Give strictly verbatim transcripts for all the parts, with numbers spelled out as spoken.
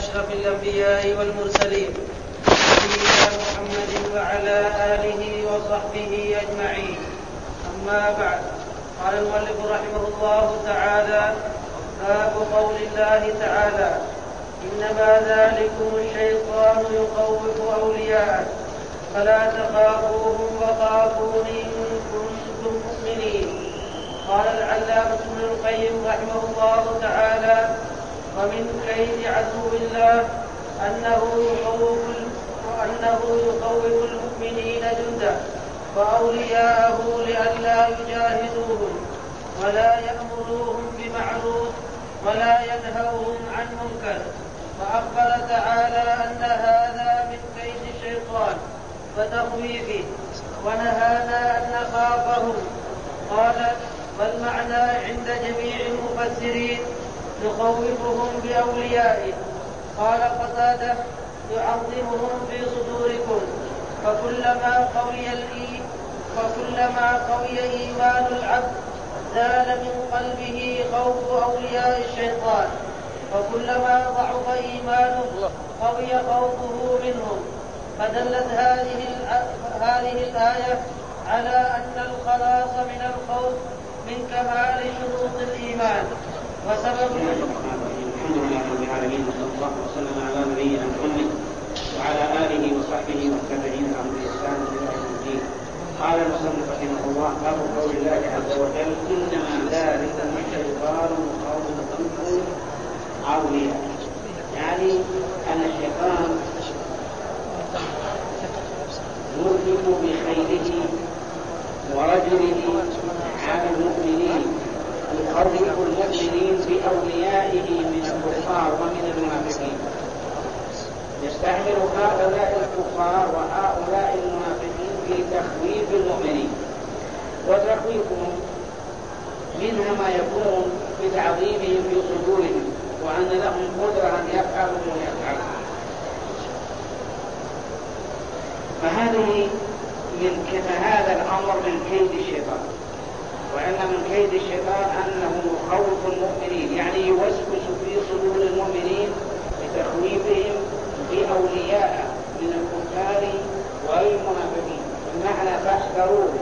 أشرف الأنبياء والمرسلين سيدنا محمد وعلى آله وصحبه أجمعين. أما بعد، قال المؤلف رحمه الله تعالى: باب قول الله تعالى: إنما ذلكم الشيطان يخوف أولياءه فلا تخافوهم وخافون إن كنتم مؤمنين. قال العلامة ابن القيم رحمه الله تعالى: ومن كيد عدو الله أنه يخوف وأنه يخوف المؤمنين جنده وأولياءه لئلا يجاهدوهم ولا يأمروهم بمعروف ولا ينهوهم عن منكر. فأخبر تعالى أن هذا من كيد الشيطان وتخويفه، ونهانا أن نخافهم. قال: والمعنى عند جميع المفسرين يخوفهم بأوليائه. قال قتادة: يعظمهم في صدوركم. فكلما قوي الإيمان وكلما قوي إيمان العبد زال من قلبه خوف أولياء الشيطان، وكلما ضعف إيمانه قوي خوفه منهم. فدلت هذه هذه الآية على أن الخلاص من الخوف من كمال شروط الإيمان وسبب. الحمد لله رب العالمين، وصلى الله وسلم على نبينا محمد وعلى آله وصحبه والتابعين لهم بإحسان إلى يوم الدين. قال المصنف رحمه الله: باب قول الله عز وجل: إنما ذلكم الشيطان يخوفكم أولياءه. يعني أن الشيطان يرهب بخيله ورجله على المؤمنين، يخوف المؤمنين بأوليائه من الكفار ومن المنافقين. يستعمل هؤلاء الكفار وهؤلاء المنافقين في تخويف المؤمنين، وتخويفهم منها ما يكون بتعظيمهم في صدورهم وأن لهم قدرة أن يفعلوا ويفعلوا. فهذه من هذا الأمر من كيد الشيطان، وأن من كيد الشيطان أنه يخوف المؤمنين، يعني يوسوس في صدور المؤمنين بتخويفهم بأولياء من الكفار والمنافقين. بمعنى فاحذروهم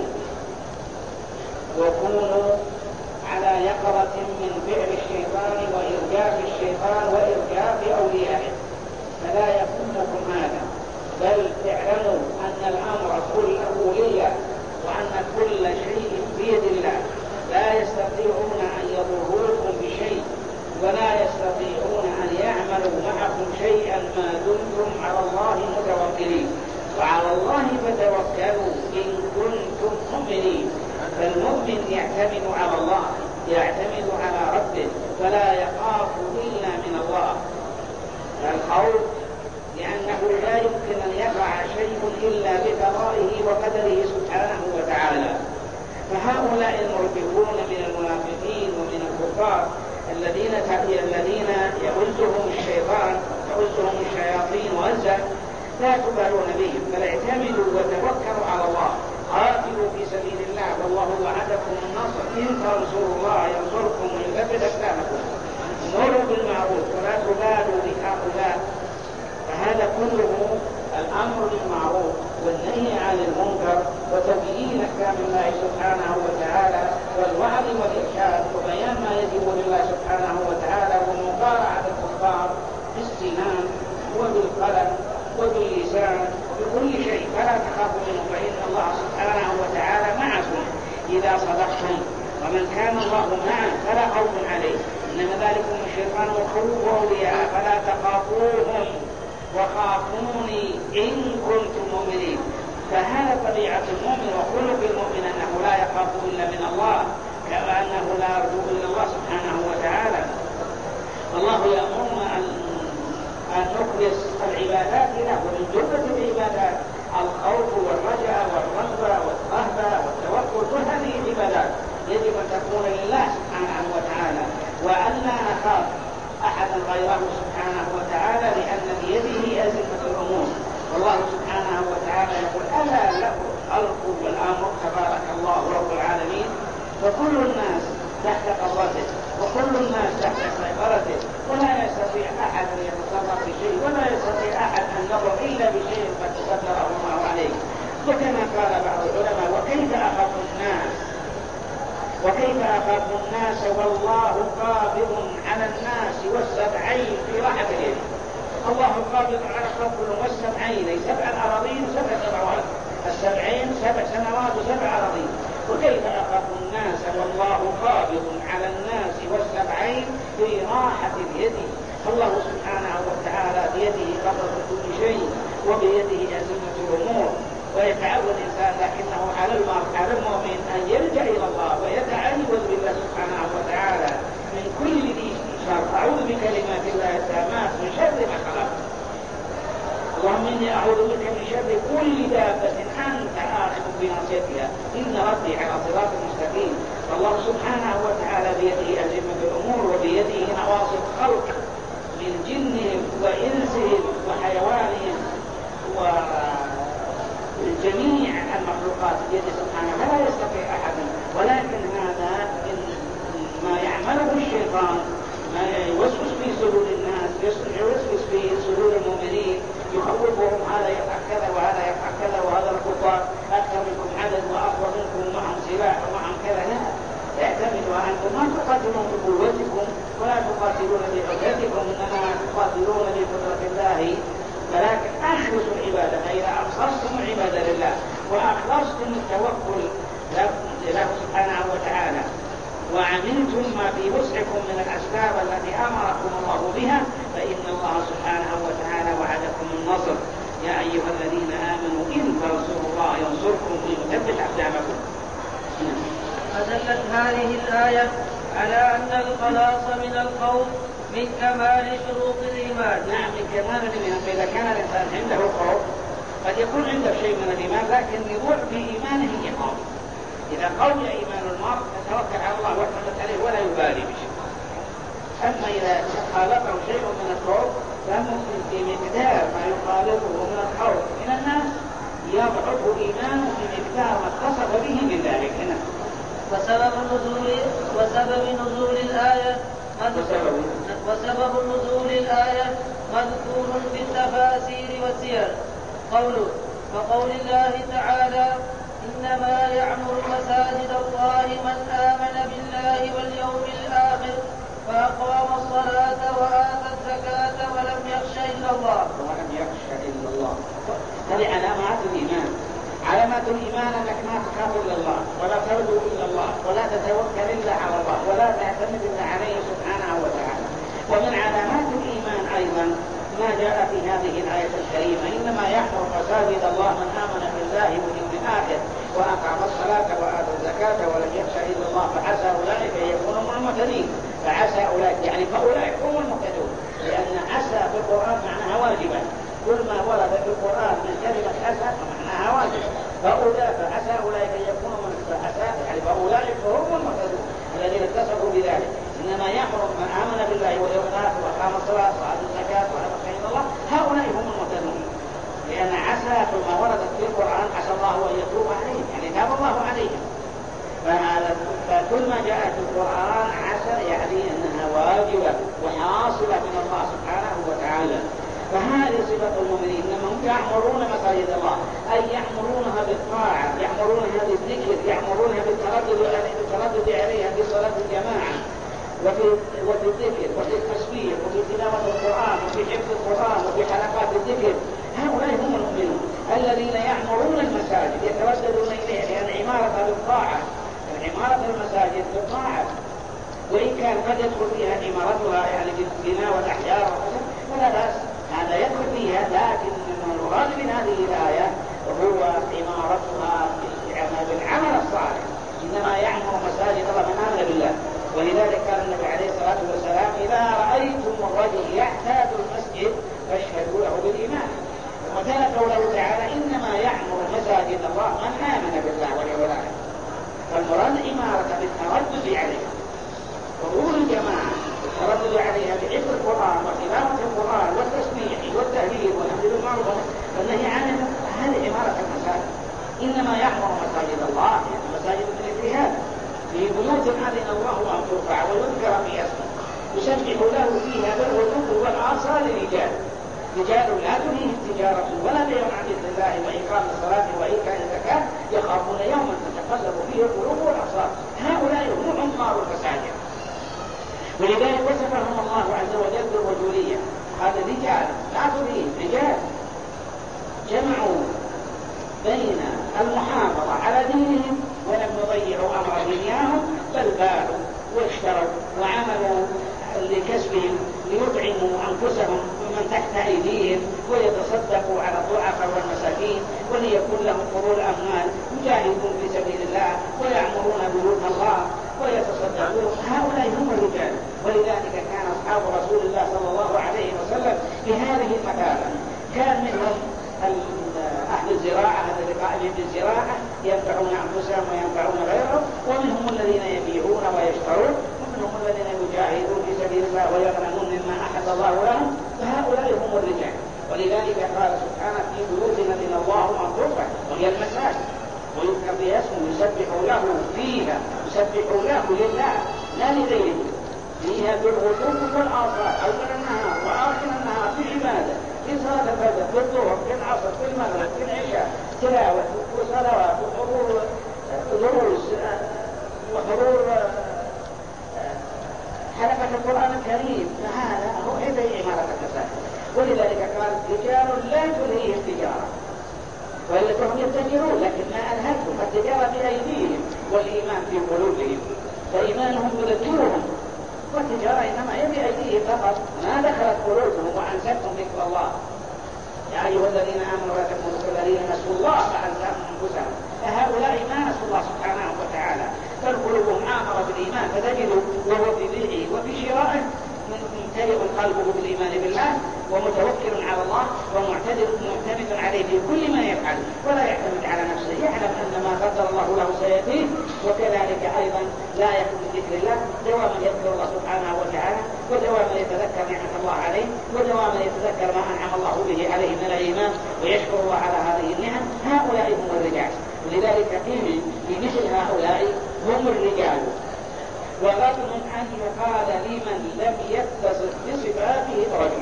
وكونوا على يقظة من فعل الشيطان وإرجاف الشيطان وإرجاف أوليائه، فلا يكونكم هذا، بل اعلموا أن الأمر كله لله، وأن كل شيء بيد الله، لا يستطيعون أن يضروكم بشيء ولا يستطيعون أن يعملوا معكم شيئا ما دمتم على الله متوكلين. وعلى الله فتوكلوا إن كنتم مؤمنين. فالمؤمن يعتمد على الله، يعتمد على ربه، فلا يخاف إلا من الله. الخوف لأنه لا يمكن أن يقع شيء إلا بقضائه وقدره سبحانه وتعالى. فهؤلاء المرتبون من المنافقين ومن الكفار الذين الذين يعزهم الشيطان يعزهم الشياطين وعزا، لا تبالون بهم، بل اعتمدوا وتوكلوا على الله. قاتلوا في سبيل الله والله وعدكم النصر، إن تنصروا الله ينصركم ويثبت أقدامكم. مروا بالمعروف ولا تبالوا بهؤلاء. فهذا كله الأمر بالمعروف والنهي عن المنكر وتبيين أحكام الله سبحانه وتعالى والوعظ والإرشاد وبيان ما يجب لله سبحانه وتعالى ومقارعة الكفار بالسنان وبالقلم وباللسان وبكل شيء. فلا تخافوا منه فإن الله سبحانه وتعالى معكم إذا صدقتم، ومن كان الله معه فلا خوف عليه. إنما ذلكم الشيطان يخوف أولياءه فلا تخافوهم وخافوني إن كنتم مؤمنين. فهذا طبيعة المؤمن وخلق المؤمن أنه لا يخاف إلا من الله، وأنه لا يرجو إلا الله سبحانه وتعالى. الله يأمرنا أن نخلص العبادات له، ومن جملة العبادات الخوف والرجاء والرغبة والرهبة والتوكل، كل هذه العبادات يجب أن تكون لله سبحانه وتعالى، وأن لا نخاف أحدا غيره سبحانه وتعالى، لأن بيده أزمة الأمور. والله سبحانه وتعالى يقول: ألا له الخلق والأمر تبارك الله رب العالمين. فكل الناس تحت قبضته وكل الناس تحت سيطرته، ولا يستطيع أحد أن يتصرف بشيء، ولا يستطيع أحد أن يضر إلا بشيء قد قدره الله عليه. وكما قال بعض العلماء: وكيف أخاف الناس وكيف أخاف الناس والله قابض على الناس والسبعين في رحمة يده. الله قابض على الخلق والسبعين، أي سبع الأراضين وسبع سماوات، السبعين سبع سماوات وسبع أراضين. وكيف أخاف الناس والله قابض على الناس والسبعين في راحة يده. الله سبحانه وتعالى بيده قبضة كل شيء وبيده أزمة الأمور، ويتعود الإنسان لكنه على على المؤمن أن يلجأ إلى الله ويتعوذ بالله سبحانه وتعالى من كل ذي شر. أعوذ بكلمات الله التامات من شر ما خلق. اللهم إني أعوذ بك من شر كل دابة أنت آخذ بناصيتها إن ربي على صراط مستقيم. فالله سبحانه وتعالى بيده أزمة الأمور وبيده نواصي الخلق من جنهم وإنسهم وحيوانهم وجميع المخلوقات بيده سبحانه، فلا يستطيع أحد. ولكن هذا ما يعمله الشيطان، ما يوسوس في صدور الناس، يوسوس في صدور المؤمنين، يخوفهم هذا يفعل كذا وهذا يفعل كذا وهذا الكفار أكثر منكم عدد وأقوى منكم ومعهم سلاح ومعهم كذا. لا، اعتمدوا أنتم ما تقاتلون بقوتكم ولا تقاتلون بعدتكم، إنما تقاتلون بقدرة الله. ولكن أخلصوا العبادة، فإذا أخلصتم العبادة لله وأخلصتم التوكل له سبحانه وتعالى وعملتم ما في وسعكم من الأسباب التي أمركم الله بها، فإن الله سبحانه وتعالى وعدكم النصر. يا أيها الذين آمنوا إن تنصروا الله ينصركم ويثبت أقدامكم. فدلت هذه الآية على أن الخلاص من الخوف من كمال شروط الإيمان. نعم، من كمال الإيمان. فإذا كان الإنسان عنده خوف قد يكون عنده شيء من الإيمان، لكن يضع في إيمانه يخاف. إذا قوي إيمان المرء يتوكل على الله واعتمد عليه ولا يبالي بشيء. أما إذا خالطه شيء من الخوف فممكن في مقدار ما يخالطه من الخوف من الناس يضعف إيمانه في مقدار ما اتصف به من ذلك. هنا وسبب نزول وسبب نزول الآية وسبب, وسبب نزول الآية مذكور في التفاسير والسير. قوله وقول الله تعالى: إنما يعمر مساجد الله من آمن بالله واليوم الآخر فأقام الصلاة وآتى الزكاة ولم يخش إلا الله. ولم يخش إلا الله. هذه علامات الإيمان. علامات الإيمان أنك ما تخاف إلا الله ولا ترجو إلا الله ولا تتوكل إلا على الله ولا تعتمد إلا عليه سبحانه وتعالى. ومن علامات الإيمان أيضا ما جاء في هذه الآية الكريمة: إنما يحفظ مساجد الله من آمن بالله واليوم الآخر وأقام الصلاة وآتى الزكاة ولم يخش إلا الله فعسى أولئك أن يكونوا من المهتدين. فعسى أولئك يعني فأولئك هم المهتدون، لأن عسى في القرآن معناها واجبا. كل ما ورد في القرآن من كلمة عسى فمعناها واجب. فأولئك فعسى أولئك أن يكونوا من فعسى يعني فأولئك هم المهتدون الذين اتصفوا بذلك. إنما يحرم من آمن بالله واليوم الآخر وأقام الصلاة وآتى الزكاة ولم يخش إلا الله، هؤلاء هم المهتدون. لأن عسى ثم وردت في القرآن عسى الله أن يتوب عليهم، يعني تاب الله عليهم. فكل ما جاء في القرآن عسى يعني أنها واجبة وحاصلة من الله سبحانه وتعالى. فهذه صفة المؤمنين، إنما هم يعمرون مساجد الله، أي يعمرونها بالطاعة، يعمرونها بالذكر، يعمرونها بالتردد بالتردد عليها في صلاة الجماعة وفي وفي الذكر وفي التسبيح وفي تلاوة القرآن وفي حفظ القرآن وفي حلقات الذكر. هؤلاء هم المؤمنون الذين يعمرون المساجد يترددون إليها، لأن عمارة بالطاعة، عمارة المساجد بالطاعة، وإن كان قد يدخل فيها عمارتها يعني بالبناء والأحجار فلا بأس، هذا يدخل فيها. لكن المراد من هذه الآية هو عمارتها بالعمل الصالح. إنما يعمر مساجد الله من آمن بالله. ولذلك قال النبي عليه الصلاة والسلام: إذا رأيتم الرجل يعتاد المسجد فاشهدوا له بالإيمان. وكان قوله تعالى: إنما يعمر مساجد الله من آمن بالله واليوم الآخر. فالمراد عمارة بالتردد عليها، حضور الجماعة، التردد عليها بحفظ القرآن وتلاوة القرآن والتسبيح والتهليل والحمد بالمعروف والنهي عن المنكر. هذه عمارة المساجد. إنما يعمر مساجد الله يعني مساجد من الجهاد في بيوت أذن الله أن ترفع ويذكر فيها اسمه يسبح له فيها بالغدو والآصال رجال رجال لا تلهيهم تجارة ولا بيع عن ذكر الله وإقام الصلاة وإيتاء الزكاة يخافون يوما تتقلب فيه القلوب والأبصار هؤلاء هم عمار المساجد. ولذلك وصفهم الله عز وجل بالرجولية هذا رجال لا تلهيهم رجال جمعوا بين المحافظة على دينهم ولم يضيعوا أمر دنياهم بل باعوا واشتروا وعملوا لكسبهم ليطعموا أنفسهم ومن تحت أيديهم ويتصدقوا على الضعفاء والمساكين وليكون لهم فضول أموال يجاهدون في سبيل الله ويعمرون بيوت الله ويتصدقون هؤلاء هم الرجال. ولذلك كان أصحاب رسول الله صلى الله عليه وسلم في هذه المكانة كان منهم أهل الزراعة الذين قائمين بالزراعة ينفعون أنفسهم وينفعون غيرهم ومنهم الذين يبيعون ويشترون ومنهم الذين يجاهدون في سبيل الله ويغنمون مما أحد الله لهم فهؤلاء هم الرجال. ولذلك قال سبحانه في بيوت أذن الله أن ترفع وهي المساجد ويذكر فيها اسمه يسبح له فيها يسبح له لله لا لغيره فيها بالغدو والآصال أول النهار وآخر النهار في عبادة في صلاة الفجر في الظهر في العصر في المغرب في العشاء تلاوة وصلوات وحضور دروس وحضور حلقة القرآن الكريم فهذا هو هذه عمارة المساجد. ولذلك قال رجال لا تلهيهم تجارة ولكنهم يتجرون لكن ما ألهتهم التجارة بأيديهم والإيمان في قلوبهم فإيمانهم يذكرهم والتجارة إنما هي بأيديهم فقط ما دخلت قلوبهم وأنستهم ذكر الله. يا أيها الذين آمنوا لا تكونوا كالذين نسوا الله فأنساهم أنفسهم فهؤلاء ما نسوا الله سبحانه وتعالى بل قلوبهم عامرة بالإيمان فتجد وهو في بيعه وفي شرائه ممتلئ قلبه بالإيمان بالله ومتوكل على الله ومعتمد عليه في كل ما يفعل ولا يعتمد على نفسه يعلم أن ما قدر الله له سيأتيه. وكذلك أيضا لا يكون ذكر الله دواما يذكر الله سبحانه وتعالى ودواما يتذكر نعمة الله عليه ودواما يتذكر ما أنعم الله به عليه من الإيمان ويشكر الله على هذه النعم هؤلاء هم الرجال. ولذلك قيل في مثل هؤلاء هم الرجال وغض أن يقال لمن لم يتصف بصفاته رجل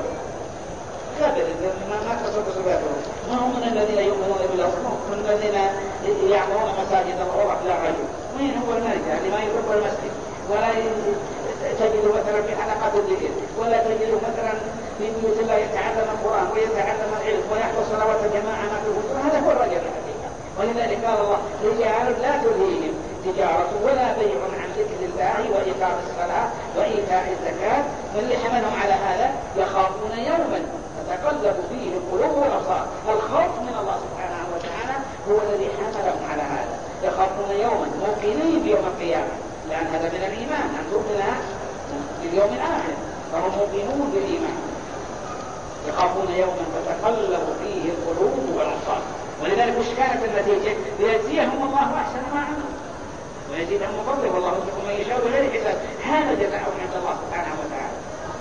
كافر ما اتصف بصفاته ما هم من الذين يؤمنون بالله من الذين يعمرون مساجد الله لا رجل وين هو الملك اللي ما يروح المسجد ولا تجد مثلا في حلقات الذكر ولا تجد مثلا في بيوت الله يتعلم القرآن ويتعلم العلم ويحفظ صلوات الجماعة ما في الوجود هذا هو الرجل الحقيقة. ولذلك قال الله رجال لا تلهيهم تجارة ولا بيع عن ذكر الله وإقام الصلاة وإيتاء الزكاة واللي حملهم على هذا يخافون يوما تتقلب فيه القلوب والأبصار. الخوف من الله سبحانه وتعالى هو الذي حملهم على هذا يخافون يوما موقنين بيوم القيامة لأن هذا من الإيمان أن تؤمن باليوم الآخر فهم موقنون بالإيمان يخافون يوما تتقلب فيه القلوب والأبصار. ولذلك وش كانت النتيجة؟ ليجزيهم الله أحسن ما عملوا ويزيدهم من فضله والله يرزق من يشاء بغير حساب هذا جزاءهم عند الله سبحانه وتعالى.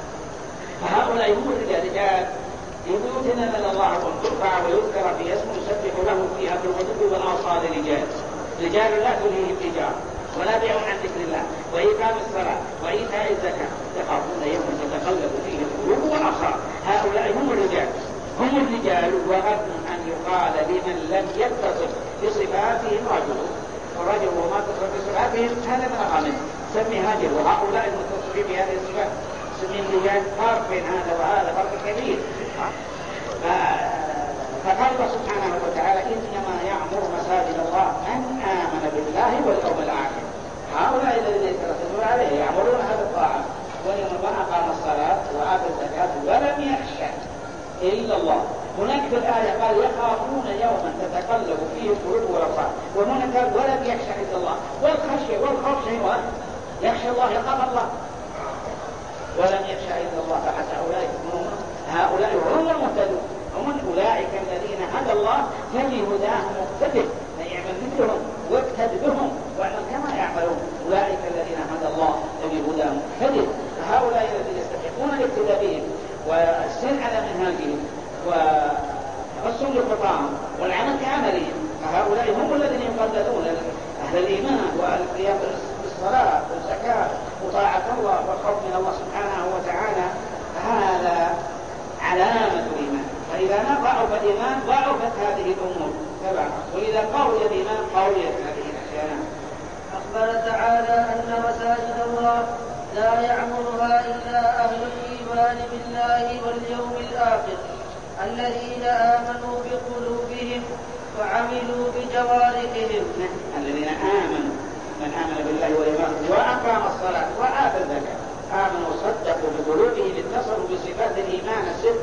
فهؤلاء هم الرجال في بيوت أذن الله أن ترفع ويذكر في اسمه يسبح له فيها بالغدو والآصال رجال رجال لا تلهيهم تجارة ولا بيع عن ذكر الله وإقام الصلاة وإيتاء الزكاة يخافون يوما تتقلب فيه القلوب والأبصار. هؤلاء هم الرجال هم الرجال وغض أن يقال لمن لم يتصف بصفاته رجل والرجل وما تصف بصفاتهم هذا من الغمن سمي هاجر وهؤلاء المتصفين بهذه الصفات سمي الرجال فرق بين هذا وهذا فرق كبير. فقال الله سبحانه وتعالى إنما يعمر مساجد الله من آمن بالله واليوم الآخر. هؤلاء الذين يترتبون عليه يعملون هذا الطاعة ويوم أقام الصلاة وآتى الزكاة ولم يخشى إلا الله. هناك في الآية قال يخافون يوما تتقلب فيه القلوب والأبصار وهنا قال ولم يخشى إلا الله. والخشية والخوف شيء واحد يخشى الله يخاف الله ولم يخشى إلا الله فحتى أولئك هم هؤلاء هم المهتدون هم أولئك الذين هدى الله فبهداهم مقتدر فيعمل مثلهم واقتد بهم واعمل كما يعملون أولئك الذين هدى الله فبهداهم مقتدر. فهؤلاء الذين يستحقون الاقتداء بهم والسير على منهاجهم وحسن الخطام والعمل كعملهم فهؤلاء هم الذين يقلدون أهل الإيمان والقيام الصلاة والزكاة وطاعة الله والخوف من الله سبحانه وتعالى، هذا علامة الإيمان. فإذا ضعف الإيمان ضعفت هذه الأمور تبعا، وإذا قوي الإيمان قويت هذه الأشياء. أخبر تعالى أن مساجد الله لا يعمرها إلا أهل الإيمان بالله واليوم الآخر الذين آمنوا بقلوبهم وعملوا بجوارحهم. الذين آمنوا، من آمن بالله واليوم الآخر وأقام الصلاة وآتى الزكاة، آمنوا وصدقوا بقلوبهم اتصلوا بصفات الإيمان الست.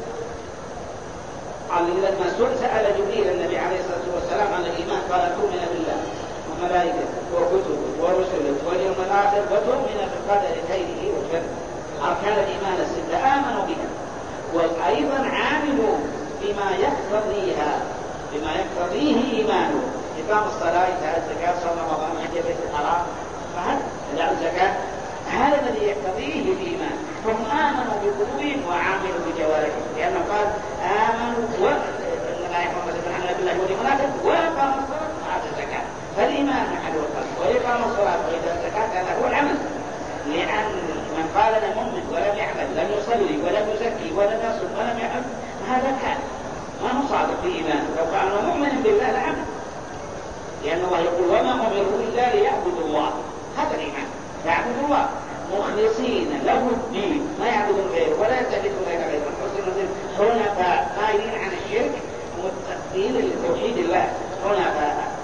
لما سأل جبريل النبي عليه الصلاة والسلام عن الإيمان قال تؤمن بالله وملائكته وكتبه ورسله واليوم الآخر وتؤمن بالقدر خيره وشره. أركان الإيمان الستة آمنوا بها، وأيضا عاملوا بما يقتضيها، بما يقتضيه إيمانه. إقام الصلاة، إيتاء الزكاة، صوم رمضان، حج بيت الحرام، فهذا أداء الزكاة هذا الذي يقتضيه الإيمان. فهم آمنوا بقلوبهم وعاملوا بجوارحهم، لأنه قال آمنوا وإنما يحكم سبحانه بالله واليوم الآخر وأقام الصلاة وآتى الزكاة. فالإيمان محل القلب، وإقام الصلاة وإيتاء الزكاة هذا هو العمل. لأن من قال أنا مؤمن ولم يعمل، لم يصلي ولم يزكي ولم يصوم ولم يحج، هذا كان ما هو صادق في إيمانه. لو كان مؤمنا بالله لعمل، لأن الله يقول وما أمروا إلا ليعبدوا الله. هذا الإيمان، يعبدوا الله مخلصين له الدين، ما يعبدون غيره ولا يتخذون غير غيره، حنفاء مائلين عن الشرك متقين لتوحيد الله، حنفاء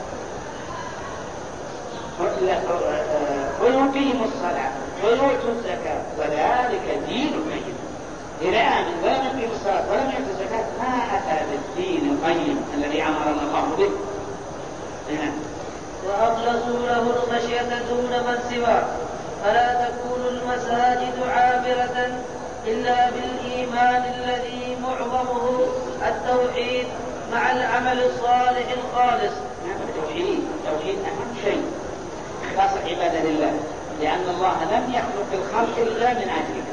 ويقيموا الصلاة ويؤتوا الزكاة وذلك دين القيم. إذا آمن ولم يقيم الصلاة ولم يؤتي الزكاة ما أتى بالدين القيم الذي أمرنا الله به. وأخلصوا له الخشية دون من سواه، فلا تكون المساجد عامرة إلا بالإيمان الذي معظمه التوحيد مع العمل الصالح الخالص. التوحيد التوحيد أهم شيء، إخلاص العبادة لله، لأن الله لم يخلق الخلق إلا من أجله،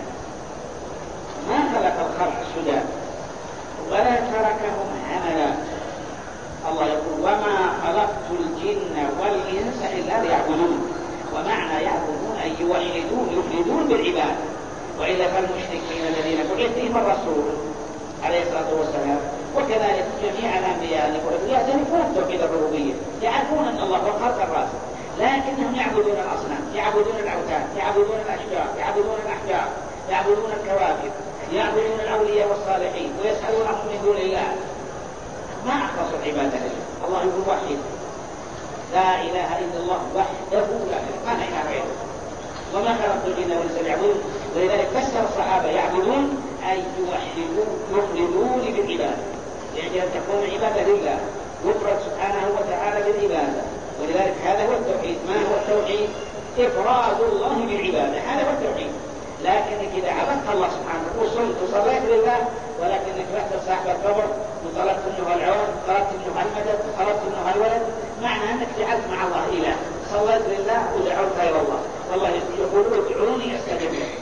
ما خلق الخلق سدى ولا تركهم هملا. الله يقول وما خلقت الجن والإنس إلا ليعبدون، ومعنى يعبدون أي يوحدون يفردون بالعبادة. وإذا فالمشركين الذين بعث فيهم الرسول عليه الصلاة والسلام وكذلك جميع الأنبياء يعترفون بتوحيد الربوبية، يعرفون أن الله هو الخلق الرازق، لكنهم يعبدون الأصنام، يعبدون الأوثان، يعبدون الأشجار، يعبدون الأحجار، يعبدون الكواكب، يعبدون الأولياء والصالحين ويسألونهم من دون الله. ما أخلصوا العبادة لله. الله يقول وحيد لا إله إلا الله وحده لا شريك له، ما إله غيره. وما خلقت الجن والإنس ليعبدون. ولذلك فسر الصحابة يعبدون أي يوحدون يفردون بالعبادة، يعني أن تكون عبادة لله، يفرد سبحانه وتعالى بالعبادة. ولذلك هذا هو التوحيد. ما هو التوحيد؟ إفراد الله بالعبادة، هذا هو التوحيد. لكنك إذا عبدت الله سبحانه وصلت وصليت لله، ولكنك رحت صاحب القبر وطلبت منه العون، طلبت منه المدد، طلبت منه الولد، معنى أنك جعلت مع الله إله، صليت لله ودعوت غير الله. والله يقول ادعوني أستجب لكم.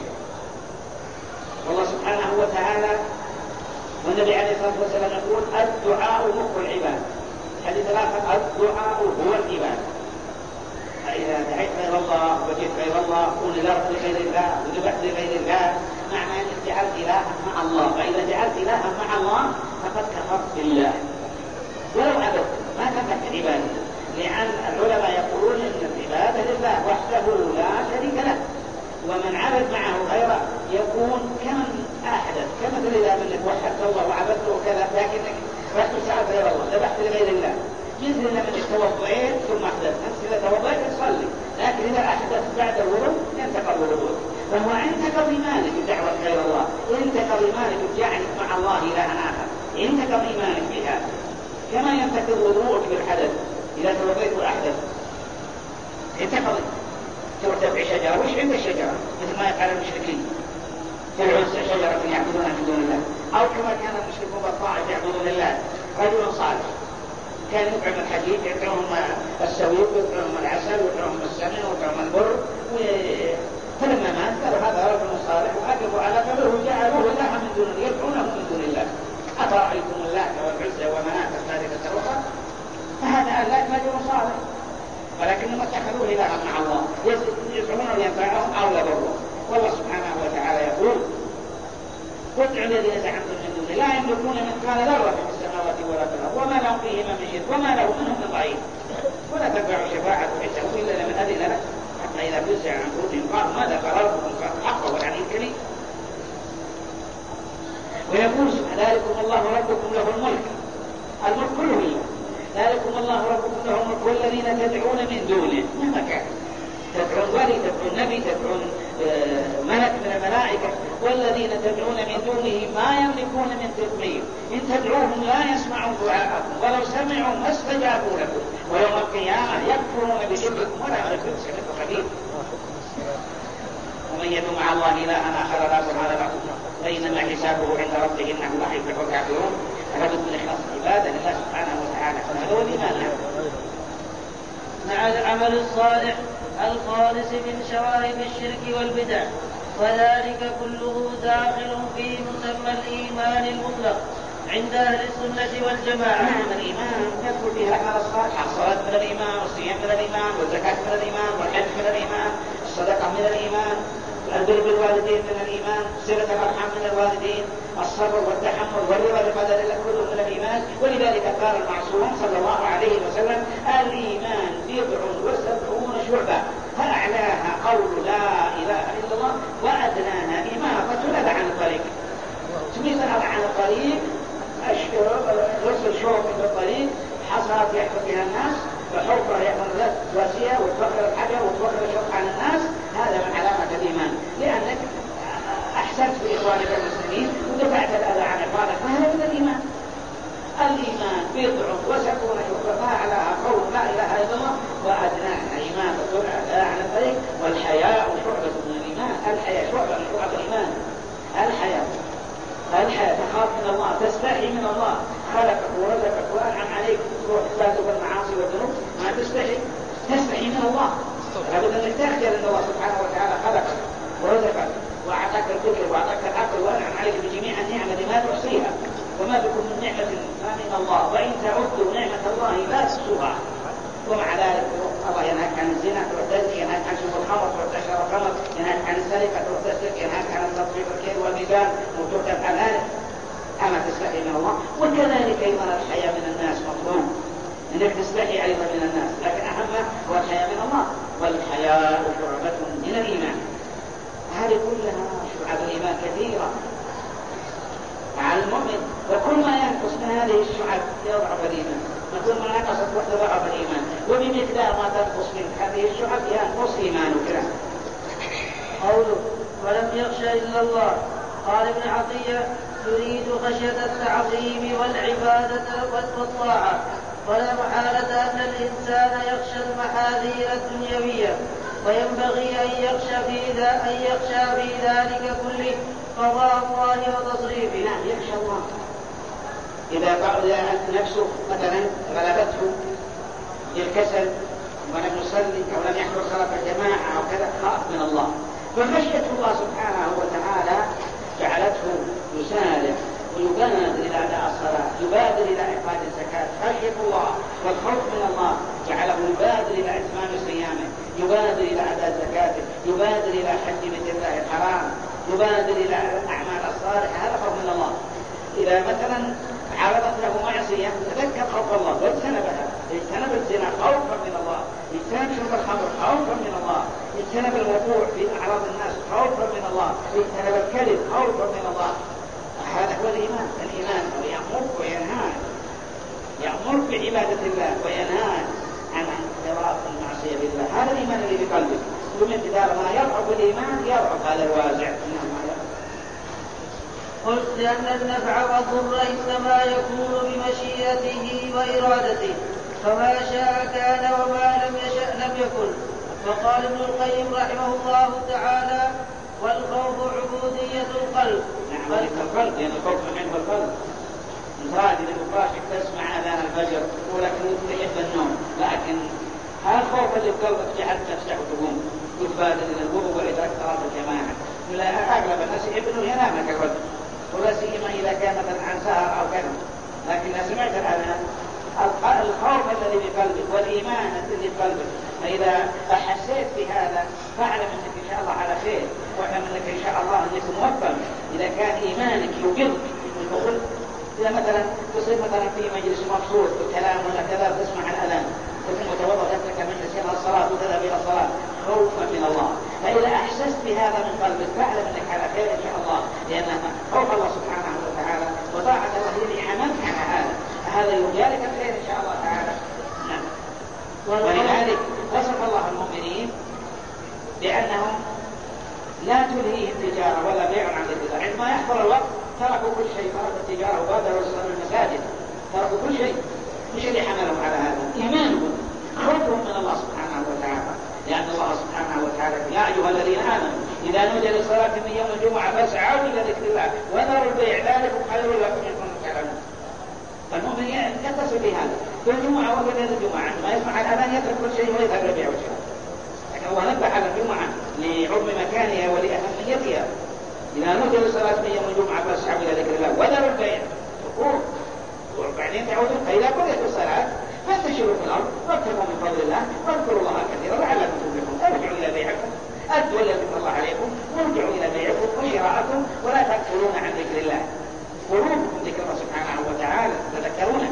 والله سبحانه وتعالى والنبي عليه الصلاة والسلام يقول الدعاء مخ العباد. حديث الآخر الدعاء هو العبادة. فإذا دعيت غير الله وجدت غير الله ونذرت لغير الله وذبحت لغير الله، معنى أنك جعلت إلها مع الله. فإذا جعلت إلها مع الله فقد كفرت بالله ولو عبدت ما كفرت العبادة. لأن العلماء يقولون أن العبادة لله وحده لا شريك له، ومن عبد معه غيره يكون كمن أحدث، كمثل إذا أنك وحدت الله وعبدته وكذا لكنك رحت سألت غير الله ذبحت لغير الله. مثل لمن توضيت ثم أحدث، نفس إذا توضيت تصلي، لكن إذا أحدث بعد الوضوء ينتقض الوضوء. فهو انتقض إيمانك بدعوة غير الله، انتقض إيمانك بجعلك مع الله إلها آخر، انتقض إيمانك بهذا. كما ينتقض وضوءك بالحدث، إذا توضيت وأحدث انتقض. ترتفع شجرة، وش عند الشجرة؟ مثل ما يفعل المشركين، تلعن شجرة يعبدونها من دون الله، أو كما كان المشركون بالطاعة يعبدون الله. رجل صالح كان يطعم الحديد، يطعمهم السويق، يطعمهم العسل، يطعمهم السمن، ويطعمهم البر. فلما مات قالوا هذا رجل صالح، وأجروا على قبره وجعلوه لها من دون الله، يدعونه من دون الله. أفرأيتم اللات والعزى ومناة الثالثة الأخرى؟ فهذا اللات رجل صالح. ولكنهم اتخذوه إلها مع الله يزعمون أن ينفعهم أو يضرهم. والله سبحانه وتعالى يقول وادعوا الذين زعمتم من دونه لا يملكون مثقال ذرة في السماوات ولا في الأرض وما لهم فيهما من شرك وما له منهم من ضعيف ولا تنفع الشفاعة عندهم إلا لمن أذن له حتى إذا فزع عن قلوبهم قالوا ماذا قال ربكم قالوا الحق والعلي الكريم. ويقول ذلكم الله ربكم له الملك الملك كله لله ذلكم الله ربكم له الملك والذين تدعون من دونه مهما كان تدعون ولي تدعون نبي تدعون ملك من الملائكة والذين تدعون من دونه ما يملكون من تدمير إن تدعوهم لا يسمعوا دعاءكم ولو سمعوا ما استجابوا لكم ويوم القيامة يكفرون بشرككم ولا يشركون سمعوا خبير. ومن يدعو مع الله إلها آخر لا برهان له فإنما حسابه عند ربه إنه لا يفلح الكافرون. لابد من إخلاص العبادة لله سبحانه وتعالى هذا هو الإيمان مع العمل الصالح الخالص من شوائب الشرك والبدع وذلك كله داخل في مسمى الإيمان المطلق عند أهل السنة والجماعة. نعم الإيمان يدخل فيها الأعمال الصالحة الصلاة من الإيمان والصيام من الإيمان والزكاة من الإيمان والحج من الإيمان الصدقة من الإيمان البر بالوالدين من الإيمان صلة الأرحام من الوالدين الصبر والتحمل والرضا بقدر الله كله من الإيمان. ولذلك قال المعصوم صلى الله عليه وسلم الإيمان بضع وسبعون شعبة فأعلاها قول لا إله إلا الله وأدناها إماطة الأذى عن الطريق. تميز الأذى عن الطريق رسل شوق في الطريق حصلت يحفظ بها الناس وحفرة يحفظ ذات واسية وتوخر الحجر وتوخر الشوق عن الناس هذا من علامة الإيمان لأنك أحسنت بإخوانك المسلمين ودفعت الأذى عن إخوانك فهذا من الإيمان. الإيمان بضع وسبعون شعبة فأعلاها قول لا إله إلا الله وأدناها إماطة الأذى عن الطريق والحياء شعبة من الإيمان. الحياء شعبة من شعب الإيمان. الحياء الحياة تخاف من الله تستحي من الله خلقك ورزقك وأنعم عليك تروح تبادل بالمعاصي والذنوب ما تستحي تستحي من الله لابد أنك تخجل أن الله سبحانه وتعالى خلقك ورزقك وأعطاك القدرة وأعطاك العقل وأنعم عليك بجميع النعم ما تحصيها وما بكم من نعمة فمن الله وإن تعدوا نعمة الله لا تحصوها. ومع ذلك الله ينهاك عن الزنا والتزكية ينهاك عن شرب الخمر وتشرب الخمر ينهاك عن السرقة والتسرق ينهاك عن تطبيق الكيل والميزان وتفعل ذلك أما تستحي من الله. وكذلك أيضا الحياة من الناس مطلوب إنك تستحي أيضا من الناس لكن أهم هو الحياة من الله. والحياء شعبة من الإيمان. هذه كلها شعب الإيمان كثيرة على المؤمن وكل ما ينقص من هذه الشعب يضعف الإيمان وكل ما نقصت وتضعف الإيمان وبمقدار ما تنقص من هذه الشعب ينقص إيمانك. قوله ولم يخش إلا الله قال ابن عطية يريد خشية التعظيم والعبادة والطاعة ولا محالة أن الإنسان يخشى المحاذير الدنيوية وينبغي أن يخشى في ذا أن يخشى في ذلك كله قضاء الله وتصريفه. نعم يخشى الله إذا قال نفسه مثلا غلبته الكسل ولم يصلي أو لم يحضر صلاة الجماعة أو كذا خاف من الله. فخشية الله سبحانه وتعالى جعلته يسارع ويبادر إلى أداء الصلاة يبادر إلى إخراج الزكاة. خشية الله والخوف من الله جعله يبادر إلى إتمام صيامه يبادر إلى أداء زكاته يبادر إلى حج بيت الله الحرام يبادر إلى الأعمال الصالحة. هذا خوف من الله. إذا مثلا عرضت له معصية تذكر خوف الله واجتنبها اجتنب الزنا خوفا من الله اجتنب شرب الخمر خوفا من الله اجتنب الوقوع في أعراض الناس خوفا من الله اجتنب الكذب خوفا من الله. هذا هو الإيمان. الإيمان يأمرك وينهاك يأمرك بعبادة الله وينهاك عن اعتراف المعصية بالله. هذا الإيمان الذي بقلبك ومن قدر ما يضعف الإيمان يضعف هذا الوازع. قلت لأن النفع والضر إنما يكون بمشيئته وإرادته فما شاء كان وما لم يشأ لم يكن. وقال ابن القيم رحمه الله تعالى والخوف عبودية القلب. نعم القلب يعني الخوف من عند القلب. انت لبقاشك تسمع أذان الفجر ولكن تحب النوم لكن هذا الخوف اللي بقلبك جعلت تفتح وتقوم وتبادر إلى الوضوء وإدراك صلاة الجماعة. لا أغلب الناس يحبون ينام لك الرجل ولا سيما إذا كان مثلا عن سهر أو كذا لكن إذا سمعت الأذان الخوف الذي في قلبك والإيمان الذي في قلبك. فإذا أحسيت بهذا فاعلم أنك إن شاء الله على خير، واعلم أنك إن شاء الله أنك موفق. إذا كان إيمانك يقل القبول، إذا مثلا تصير مثلا في مجلس مبسوط بكلام ولا كذا تسمع الأذان تكون متوضأ تترك مجلس يلا الصلاة وتذهب إلى الصلاة خوفا من الله. فإذا أحسست بهذا من قلبك فاعلم أنك على خير إن شاء الله، لأن خوف الله سبحانه وتعالى وطاعة الله الذي حملت على هذا هذا يجالك الخير إن شاء الله تعالى. نعم. ولذلك وصف الله المؤمنين بأنهم لا تلهيهم تجارة ولا بيع عن ذكر الله. عندما يحضر الوقت تركوا كل شيء، تركوا التجارة وبادروا إلى المساجد، تركوا كل شيء. مش اللي حملهم على هذا؟ إيمانهم، خوفهم من الله سبحانه وتعالى، لأن الله سبحانه وتعالى يا أيها الذين آمنوا إذا نودي للصلاة من يوم الجمعة فاسعوا إلى ذكر الله وذروا البيع ذلكم خير لكم إن كنتم تعلمون. فالمؤمن يتصل بهذا في الجمعة وفي الجمعة عندما يسمع الأذان يترك كل شيء ويذهب للبيع والشراء. لكن الله نبه على الجمعة لعظم مكانها ولأهميتها. إذا نودي للصلاة من يوم الجمعة فاسعوا إلى ذكر الله وذروا البيع وقول وبعدين تعودون. فإذا قضيت الصلاة فانتشروا في الأرض وابتغوا من فضل الله واذكروا الله كثيرا لعلكم تفلحون. ارجعوا إلى بيعكم، أدوا الذي ذكر الله عليكم، وارجعوا إلى بيعكم وشراءكم ولا تغفلون عن ذكر الله. قلوبكم ذكر الله سبحانه وتعالى تذكرونه.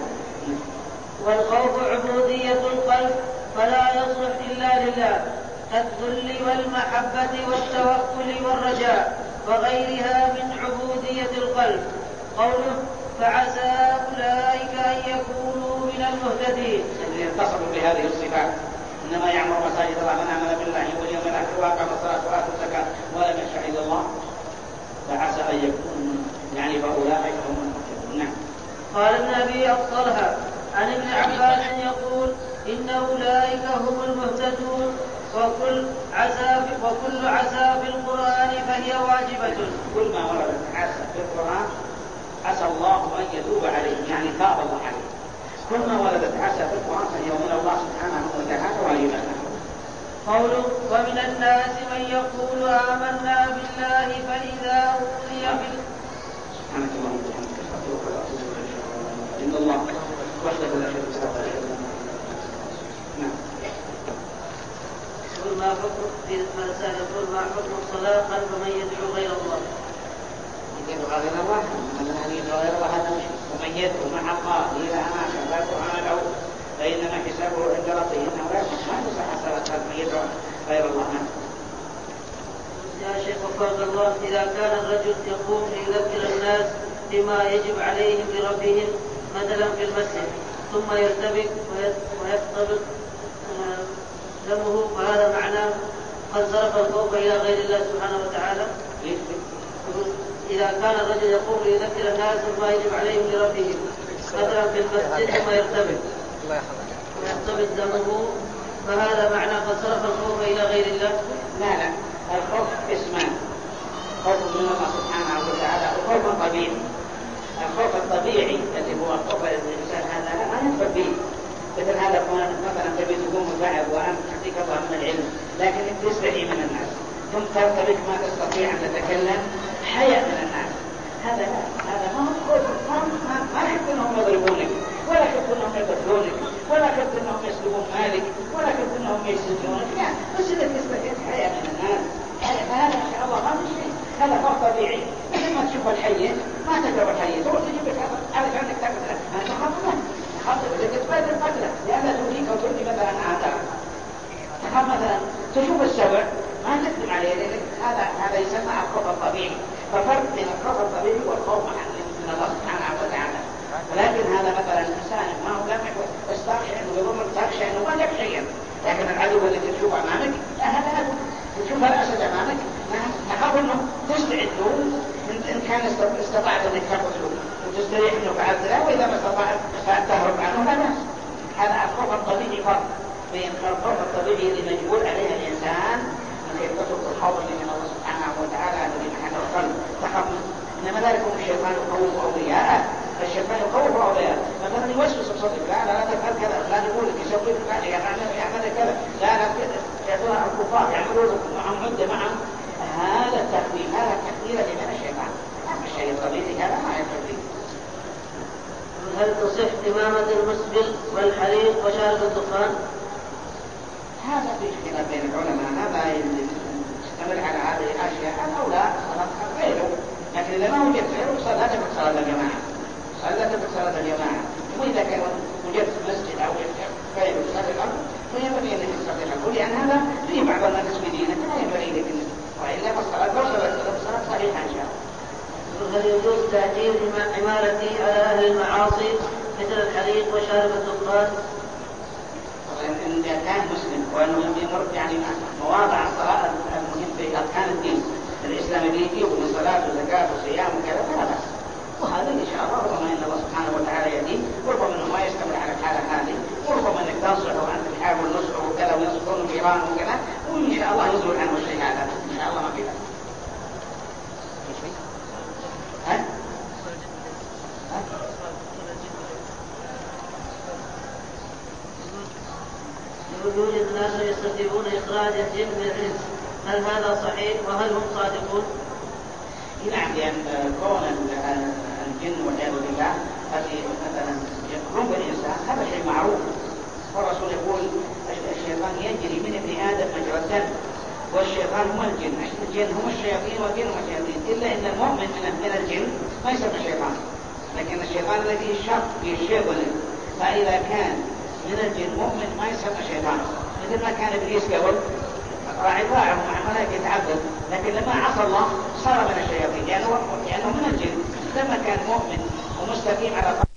والخوف عبودية القلب فلا يصلح إلا لله كالذل والمحبة والتوكل والرجاء وغيرها من عبودية القلب. قوله فعسى أولئك أن يكونوا من المهتدين. الذين اتصفوا بهذه الصفات إنما يعمر مساجد الله من آمن بالله واليوم الآخر وأقام الصلاة وآتى الزكاة ولم يخش إلا الله فعسى أن يكونوا يعني فأولئك هم المهتدون. نعم. قال ابن أبي أفضلها عن ابن عباس يقول إن أولئك هم المهتدون وكل عسى وكل عسى في القرآن فهي واجبة. كل ما ورد عسى في القرآن عسى الله أن يتوب عليه يعني تاب الله عليه. كل ما ولدت عسى في القرآن فهي من الله سبحانه وتعالى واجبة. قوله ومن الناس من يقول آمنا بالله فإذا أوذي في سبحانك اللهم وبحمدك أستغفرك وأتوب إليك. إن الله وحده لا شريك له. نعم. يقول ما حكم في المسألة يقول ما حكم الصلاة خلف من يدعو غير الله؟ يدعو غير الله الذي يدعو غير الله هذا ومن يدعو مع الله إلى أماكن لا تؤمن له فإنما حسابه عند ربه إنه لا يصح صلاة خلف من يدعو غير الله. يا شيخ وفق الله إذا كان الرجل يقوم ليذكر الناس بما يجب عليهم بربهم مثلا في المسجد ثم يرتبك ويقتبض دمه فهذا معناه قد صرف الخوف إلى غير الله سبحانه وتعالى. إذا كان الرجل يقوم ليذكر الناس بما يجب عليهم لربهم مثلا في المسجد ثم يرتبك ويقتبض دمه فهذا معناه قد صرف الخوف إلى غير الله. لا لا الخوف اسمان، خوف من الله سبحانه وتعالى وخوف طبيعي. الخوف الطبيعي الذي هو خوف الإنسان هذا لا ينفع به. مثل هذا مثلا تبي تقوم بعد وأنت تحتك الله من العلم لكن تستحي من الناس ثم ترتبك ما تستطيع أن تتكلم حياء من الناس. هذا لا هذا ما هو خوف. ما ما خفت أنهم يضربونك ولا خفت أنهم يقتلونك ولا خفت أنهم يسلبون مالك ولا خفت أنهم يسجنونك. لا بس إذا تستحيت حياء من الناس هذا إن شاء الله ما في شيء. هذا خوف طبيعي. لما تشوف الحي ما تقرب الحي تروح تجيب لك هذا عندك تقتله أنت تخاف منه تخاف إذا تبادر القتله لأنها تؤذيك أو تؤذي مثلا آخر. تخاف مثلا تشوف السبع ما تقدم عليه لأنك هذا هذا يسمى الخوف الطبيعي. ففرق بين الخوف الطبيعي والخوف من الله سبحانه وتعالى. ولكن هذا مثلا الإنسان ما هو جامع استخشى إنه يضمن تخشى إنه ما لك شيئا لكن العدو اللي تشوفه أمامك لا هذا لا تشوف الأسد أمامك تخاف إنه تستعد له إن كان استطعت أنك تقتله وتستريح إنه فعلت له وإذا ما استطعت فأن تهرب عنه لا بأس. هذا الخوف الطبيعي فرق بين الخوف الطبيعي اللي مجبور عليه الإنسان أن يترك الخوف من الله سبحانه وتعالى الذي محل القلب تخاف إنما ذلك هو الشيطان يخوف أولياءه. الشيطان يخوف أولياءه مثلا يوسوس بصدرك لا لا لا تفعل كذا لا يقول لك يسوي لك كذا يعمل كذا لا لا يعطون الكفار يعملون معهم عدة معهم. هذا التخويف هذا التخويف من الشيطان. أما الشيء الطبيعي هذا ما يفعل فيه. هل تصح عمامة المسبل والحريق وشارب الدخان؟ هذا في خلاف بين العلماء، هذا يشتمل على هذه الأشياء الأولى غيره، لكن إذا ما وجد غيره صلاة تبقى صلاة الجماعة، صلاة تبقى صلاة الجماعة. وإذا كان وجد مسجد أو غيره صلاة الأرض فينبغي أن يستطيع الكل، لأن هذا في بعض الناس في دينه لا ينبغي لك، وإلا فالصلاة صلاة صحيحة إن شاء الله. هل يجوز تأجيل عمارتي على أهل المعاصي مثل الحريق وشارب الدخان؟ إن كان مسلم وأنه يمر يعني مواضع الصلاة المهم في أركان الدين الإسلام بيجي ومن صلاة وزكاة وصيام وكذا فلا بأس، وهذا إن شاء الله ربما إن الله سبحانه وتعالى يهديه، وربما إنه ما يستمر على الحالة هذه، وربما إنك تنصحه وأنت تحاول نصحه وكذا وينصحون جيران وكذا، وإن شاء الله يزول عنه الشيء هذا إن شاء الله ما في بأس. ها؟ يوجد الناس يستطيعون إخراج الجن من الإنس، هل هذا صحيح وهل هم صادقون؟ نعم، لأن كون الجن والعياذ بالله قد مثلا يدخلون بالإنسان هذا شيء معروف، والرسول يقول الشيطان يجري من ابن آدم مجرى الدم، والشيطان هم الجن، الجن هم الشياطين والجن هم الشياطين، إلا إن المؤمن من الجن ما يسمى شيطان، لكن الشيطان الذي الشر في الشيطان، فإذا كان من الجن مؤمن ما يسمى شيطان، مثل ما كان إبليس قبل راعي طاعه مع ملائكة يتعبد، لكن لما عصى الله صار من الشياطين لأنه, لأنه من الجن، لما كان مؤمن ومستقيم على طاعة.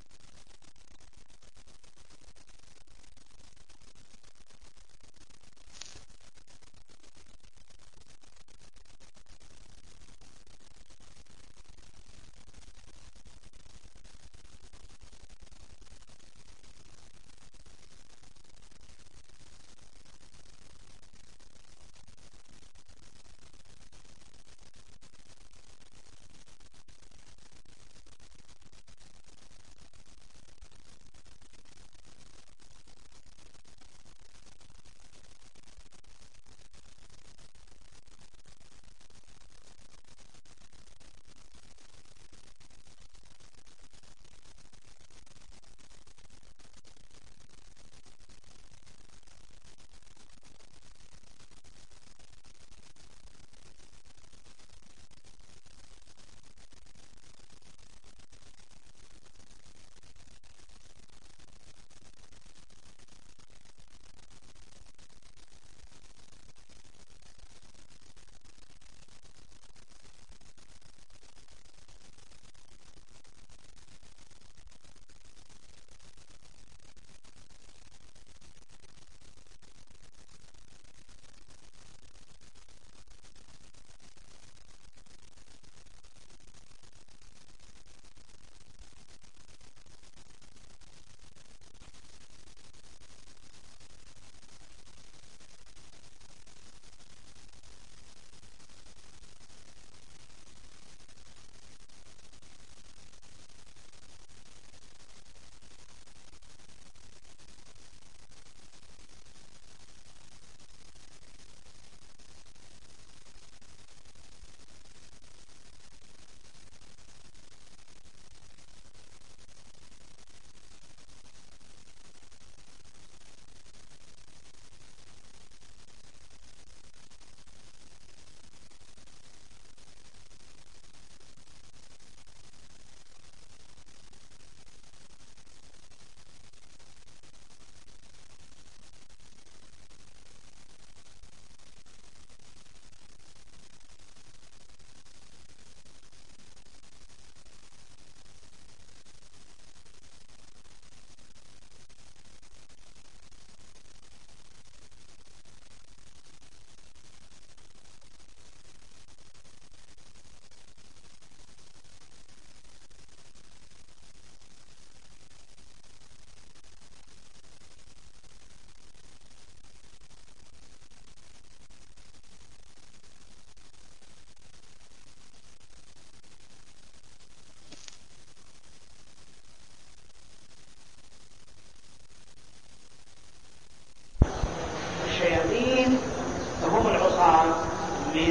الشياطين فهم العصاة من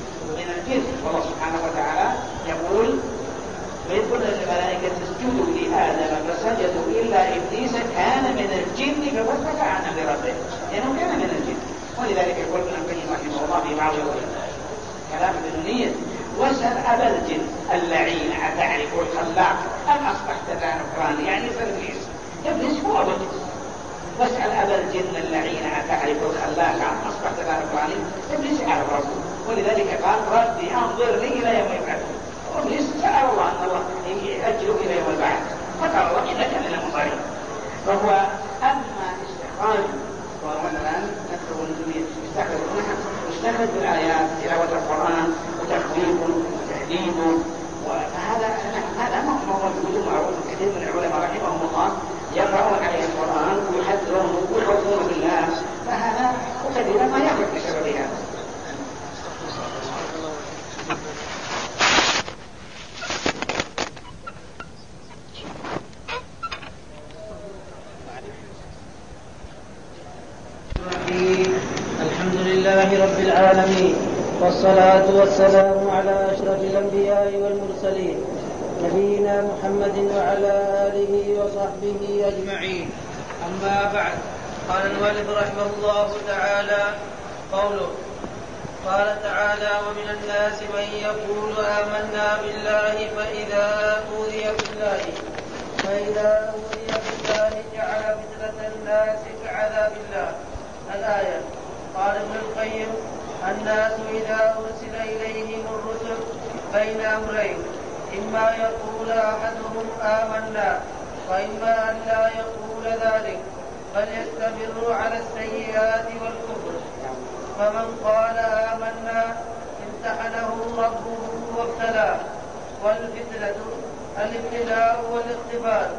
من الجن، والله سبحانه وتعالى يقول ويقول للملائكة اسجدوا آدم فسجدوا إلا إبليس كان من الجن فوسوس عن أمر ربه لأنه كان من الجن. ولذلك يقول ابن القيم رحمه الله في بعض كلام ابن نية: واسأل أبا الجن اللعين أتعرف الخلاق أم أصبحت ذا نكران؟ يعني إبليس إبليس هو أبو الجن. واسأل أبا الجن اللعين أتعرف الخلاق أم أصبحت ذا نكران؟ إبليس يعرف ربه، ولذلك قال: ربي أنظرني إلى يوم يبعثون. إبليس سأل الله أن الله يأجله إلى يوم البعث، فقال الله: إنك من المنظرين. فهو أما استخراج ومثلا يستخرج بالآيات تلاوة القرآن وتخويف وتهديد، وهذا هذا موجود معروف. كثير من العلماء رحمهم الله يقرؤون عليه القرآن ويحذرون ويخوفون بالله، فهذا وكثيرا ما يخرج بسبب هذا. الحمد لله رب العالمين، والصلاة والسلام على أشرف الأنبياء والمرسلين نبينا محمد وعلى آله وصحبه أجمعين. أما بعد، قال المؤلف رحمه الله تعالى: قوله قال تعالى: ومن الناس من يقول آمنا بالله فإذا أوذي بالله فإذا أوذي بالله جعل فتنة الناس كعذاب الله. الآية. قال ابن القيم: الناس إذا أرسل إليهم الرسل بين أمرين: إما يقول أحدهم آمنا، وإما أن لا يقول ذلك بل يستمر على السيئات والكفر. فمن قال آمنا امتحنه ربه وابتلاه، والفتنة الابتلاء والاختبار.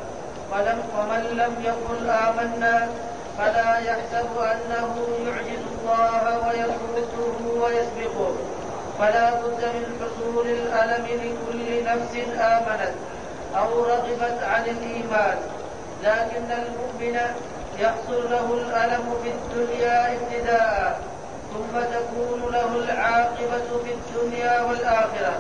ومن لم يقل آمنا فلا يحسب أنه يعجز الله ويفوته ويسبقه، فلا بد من حصول الألم لكل نفس آمنت أو رغبت عن الإيمان. لكن المؤمن يحصل له الألم في الدنيا ابتداء، ثم تكون له العاقبة في الدنيا والآخرة.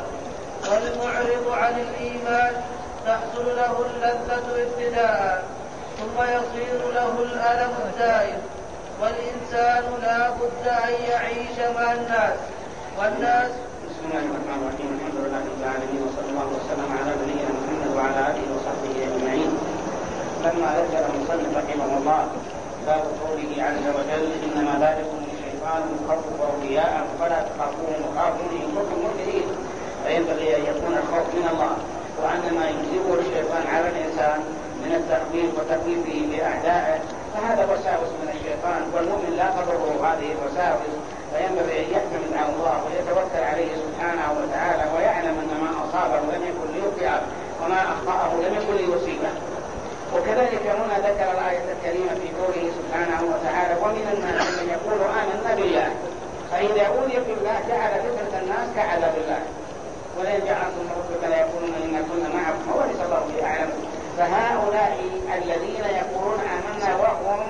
والمعرض عن الإيمان تحصل له اللذة ابتداء، ثم يصير له الألم الدائم. والإنسان لا بد أن يعيش مع الناس والناس. بسم الله الرحمن الرحيم. الحمد لله رب العالمين، وصلى الله وسلم على نبينا محمد وعلى آله وصحبه أجمعين. لما ذكر المصنف رحمه الله باب قوله عز وجل: إنما ذلكم الشيطان يخوف أولياءه فلا تخافوهم وخافوني إن كنتم مؤمنين. فينبغي أن يكون الخوف من الله، وأن ما يجيبه الشيطان على الإنسان من التخويف وتخويفه بأعدائه فهذا وساوس من الشيطان، والمؤمن لا تضره هذه الوساوس، فينبغي أن يحمد على الله ويتوكل عليه سبحانه وتعالى، ويعلم أن ما أصابه لم يكن ليخطئه وما أخطأه لم يكن ليصيبه. وكذلك هنا ذكر الآية الكريمة في قوله سبحانه وتعالى: ومن الناس من يقول آمنا بالله فإذا أوذي بالله جعل فتنة الناس كعذاب الله ولئن جعلتم ربك ليكونن إنا كنا معكم وليس الله بأعلم. فهؤلاء الذين يقولون آمنا وهم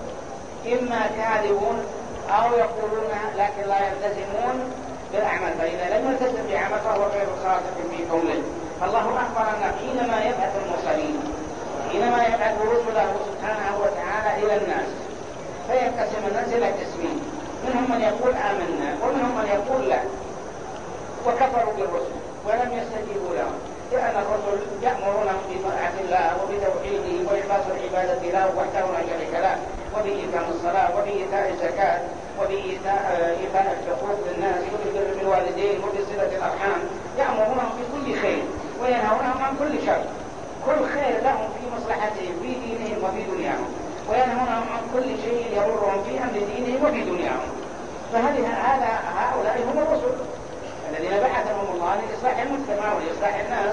إما كاذبون أو يقولون لكن لا يلتزمون بالأعمال، فإذا لم يلتزم بعمل فهو غير صادق في قوله. فالله أخبرنا حينما يبعث المرسلين، حينما يبعث رسله سبحانه وتعالى إلى الناس، فينقسم الناس إلى قسمين: منهم من يقول آمنا ومنهم من يقول لا، وكفروا بالرسل ولم يستجيبوا لهم، لأن الرسل يأمرونهم بطاعة الله وبتوحيده وإخلاص العبادة له وحده لا شريك له، وبإقام الصلاة وبإيتاء الزكاة وبإيتاء الحقوق للناس وبالبر بالوالدين وبصلة الأرحام. يأمرونهم بكل خير وينهونهم عن كل شر. كل خير لهم في مصلحتهم في دينهم وفي دنياهم، وينهونهم عن كل شيء يضرهم في أمر دينهم وفي دنياهم. فهذه هذا هؤلاء هم الرسل الذين بعثهم الله لإصلاح المجتمع ولإصلاح الناس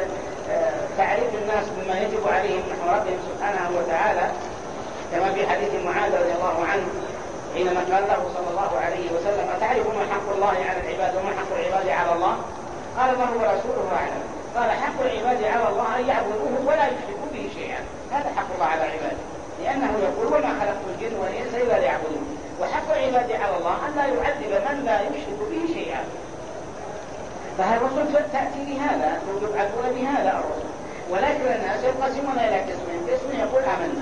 ولتعريف الناس بما يجب عليهم نحو ربهم سبحانه وتعالى، كما في حديث معاذ رضي الله عنه حينما قال له صلى الله عليه وسلم: أتعرف ما حق الله على العباد وما حق العباد على الله؟ قال: الله ورسوله أعلم. قال: حق العباد على الله أن يعبدوه ولا يشركوا به شيئا، هذا حق الله على عباده، لأنه يقول: وما خلقت الجن والإنس إلا ليعبدون. وحق العباد على الله أن لا يعذب من لا يشرك به شيئا. فالرسل تأتي بهذا ويبعثون بهذا الرسل. ولكن الناس ينقسمون إلى قسمين، قسم يقول آمنا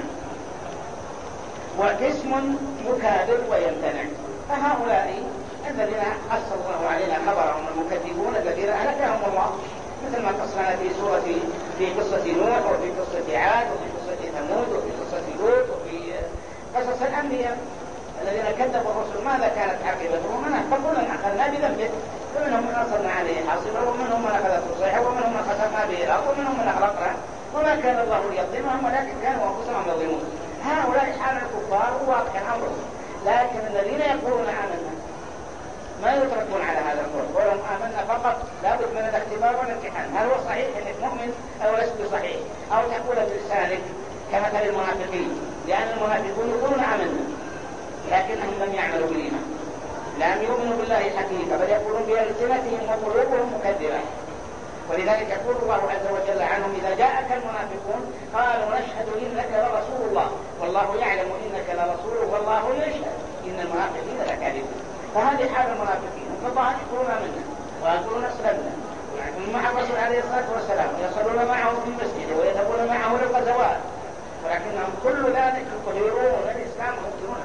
وقسم يكابر ويمتنع. فهؤلاء الذين قص الله علينا خبرهم المكذبون الذين أهلكهم الله، مثل ما قصنا في سورة في قصة نوح وفي قصة عاد وفي قصة ثمود وفي قصة لوط وفي قصص الأنبياء الذين كذبوا الرسل ماذا كانت عاقبتهم؟ فكلا أخذنا بذنبه، فمنهم من أرسلنا عليه حاصبا ومنهم من أخذته الصيحة ومنهم من خسفنا به الأرض ومنهم من أغرقنا وما كان الله ليظلمهم ولكن كانوا أنفسهم يظلمون. هؤلاء حال الكفار واقع أمرهم، لكن الذين يقولون آمنا ما يتركون على هذا القول، قولهم آمنا فقط لابد من الاختبار والامتحان، هل هو صحيح انك مؤمن او لست صحيح، او تقول بلسانك كمثل المنافقين، لان المنافقون يقولون آمنا لكنهم لم يعملوا بالايمان، لم يؤمنوا بالله حقيقة، بل يقولون بألسنتهم وقلوبهم مكذبة. ولذلك يقول الله عز وجل عنهم إذا جاءك المنافقون قالوا نشهد إنك لرسول الله والله يعلم إنك لرسوله والله يشهد إن المنافقين لكاذبون. فهذه حال المنافقين، فالله يقولون منا ويقولون أسلمنا ويعملون مع الرسول عليه الصلاة والسلام ويصلون معه في المسجد ويذهبون معه للغزوات، ولكنهم كل ذلك يظهرون الإسلام ويظهرون.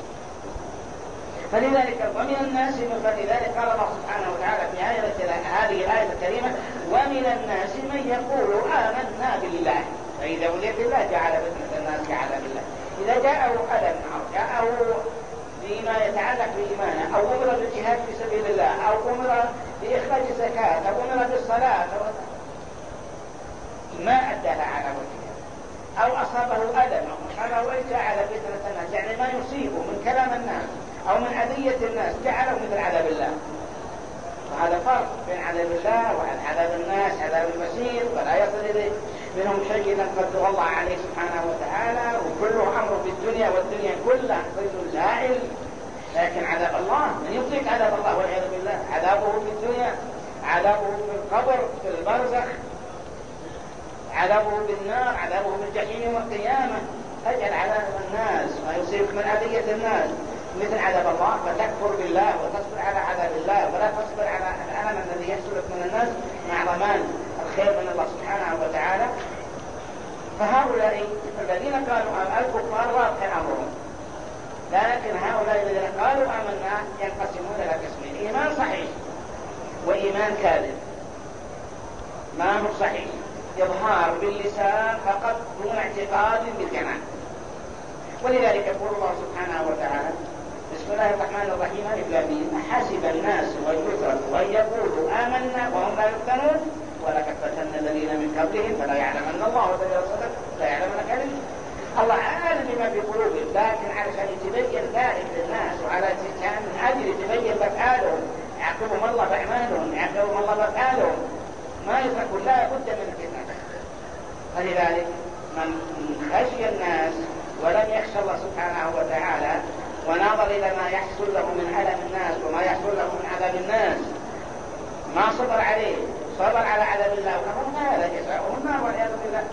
فلذلك ومن الناس فلذلك قال الله سبحانه وتعالى في آية هذه الآية الكريمة ومن الناس من يقول آمنا بالله فإذا أوذي بالله جعل فتنة الناس كعذاب الله. إذا جاءه ألم أو جاءه فيما يتعلق بإيمانه أو أمر بالجهاد في سبيل الله أو أمر بإخراج الزكاة أو أمر بالصلاة ما أداها على وجهه أو أصابه ألم أو أصابه إيجاع على فتنة الناس، يعني ما يصيبه من كلام الناس أو من أذية الناس جعله مثل عذاب الله. وهذا فرق بين عذاب الله وعن عذاب الناس، عذاب المسير ولا يصل إليه منهم شيء قدر الله عليه سبحانه وتعالى وكله أمر في الدنيا والدنيا كلها ظل زائل. لكن عذاب الله من يطيق عذاب الله والعياذ بالله؟ عذابه في الدنيا، عذابه في القبر في البرزخ، عذابه بالنار، عذابه بالجحيم يوم القيامة. أجعل عذاب الناس ما يصيبك من أذية الناس مثل عذاب الله فتكفر بالله وتصبر على عذاب الله ولا تصبر على الألم الذي يحصلك من الناس مع ضمان الخير من الله سبحانه وتعالى. فهؤلاء الذين قالوا الكفار واقع أمرهم، لكن هؤلاء الذين قالوا آمنا ينقسمون إلى قسمين: إيمان صحيح وإيمان كاذب. ما هو صحيح؟ إظهار باللسان فقط دون اعتقاد بالجنان. ولذلك يقول الله سبحانه وتعالى بسم الله الرحمن الرحيم الإسلامين حسب الناس ويتركوا أن يقولوا آمنا وهم لا يفتنون ولقد فتنا الذين من قبلهم فلا يعلمن الله ولا يصدق لا يعلمن كذب. الله عالم بما في قلوبهم، لكن علشان يتبين ذلك للناس وعلى من أجل يتبين بفعالهم يعقبهم الله بأعمالهم يعقبهم الله بفعالهم ما يتركون، لا بد من الفتنة. فلذلك من خشي الناس ولم يخشى الله سبحانه وتعالى وناظر إلى ما يحصل له من ألم الناس وما يحصل له من عذاب الناس ما صبر عليه، صبر على عذاب الله وقال هذا جزاؤه النار والعياذ بالله.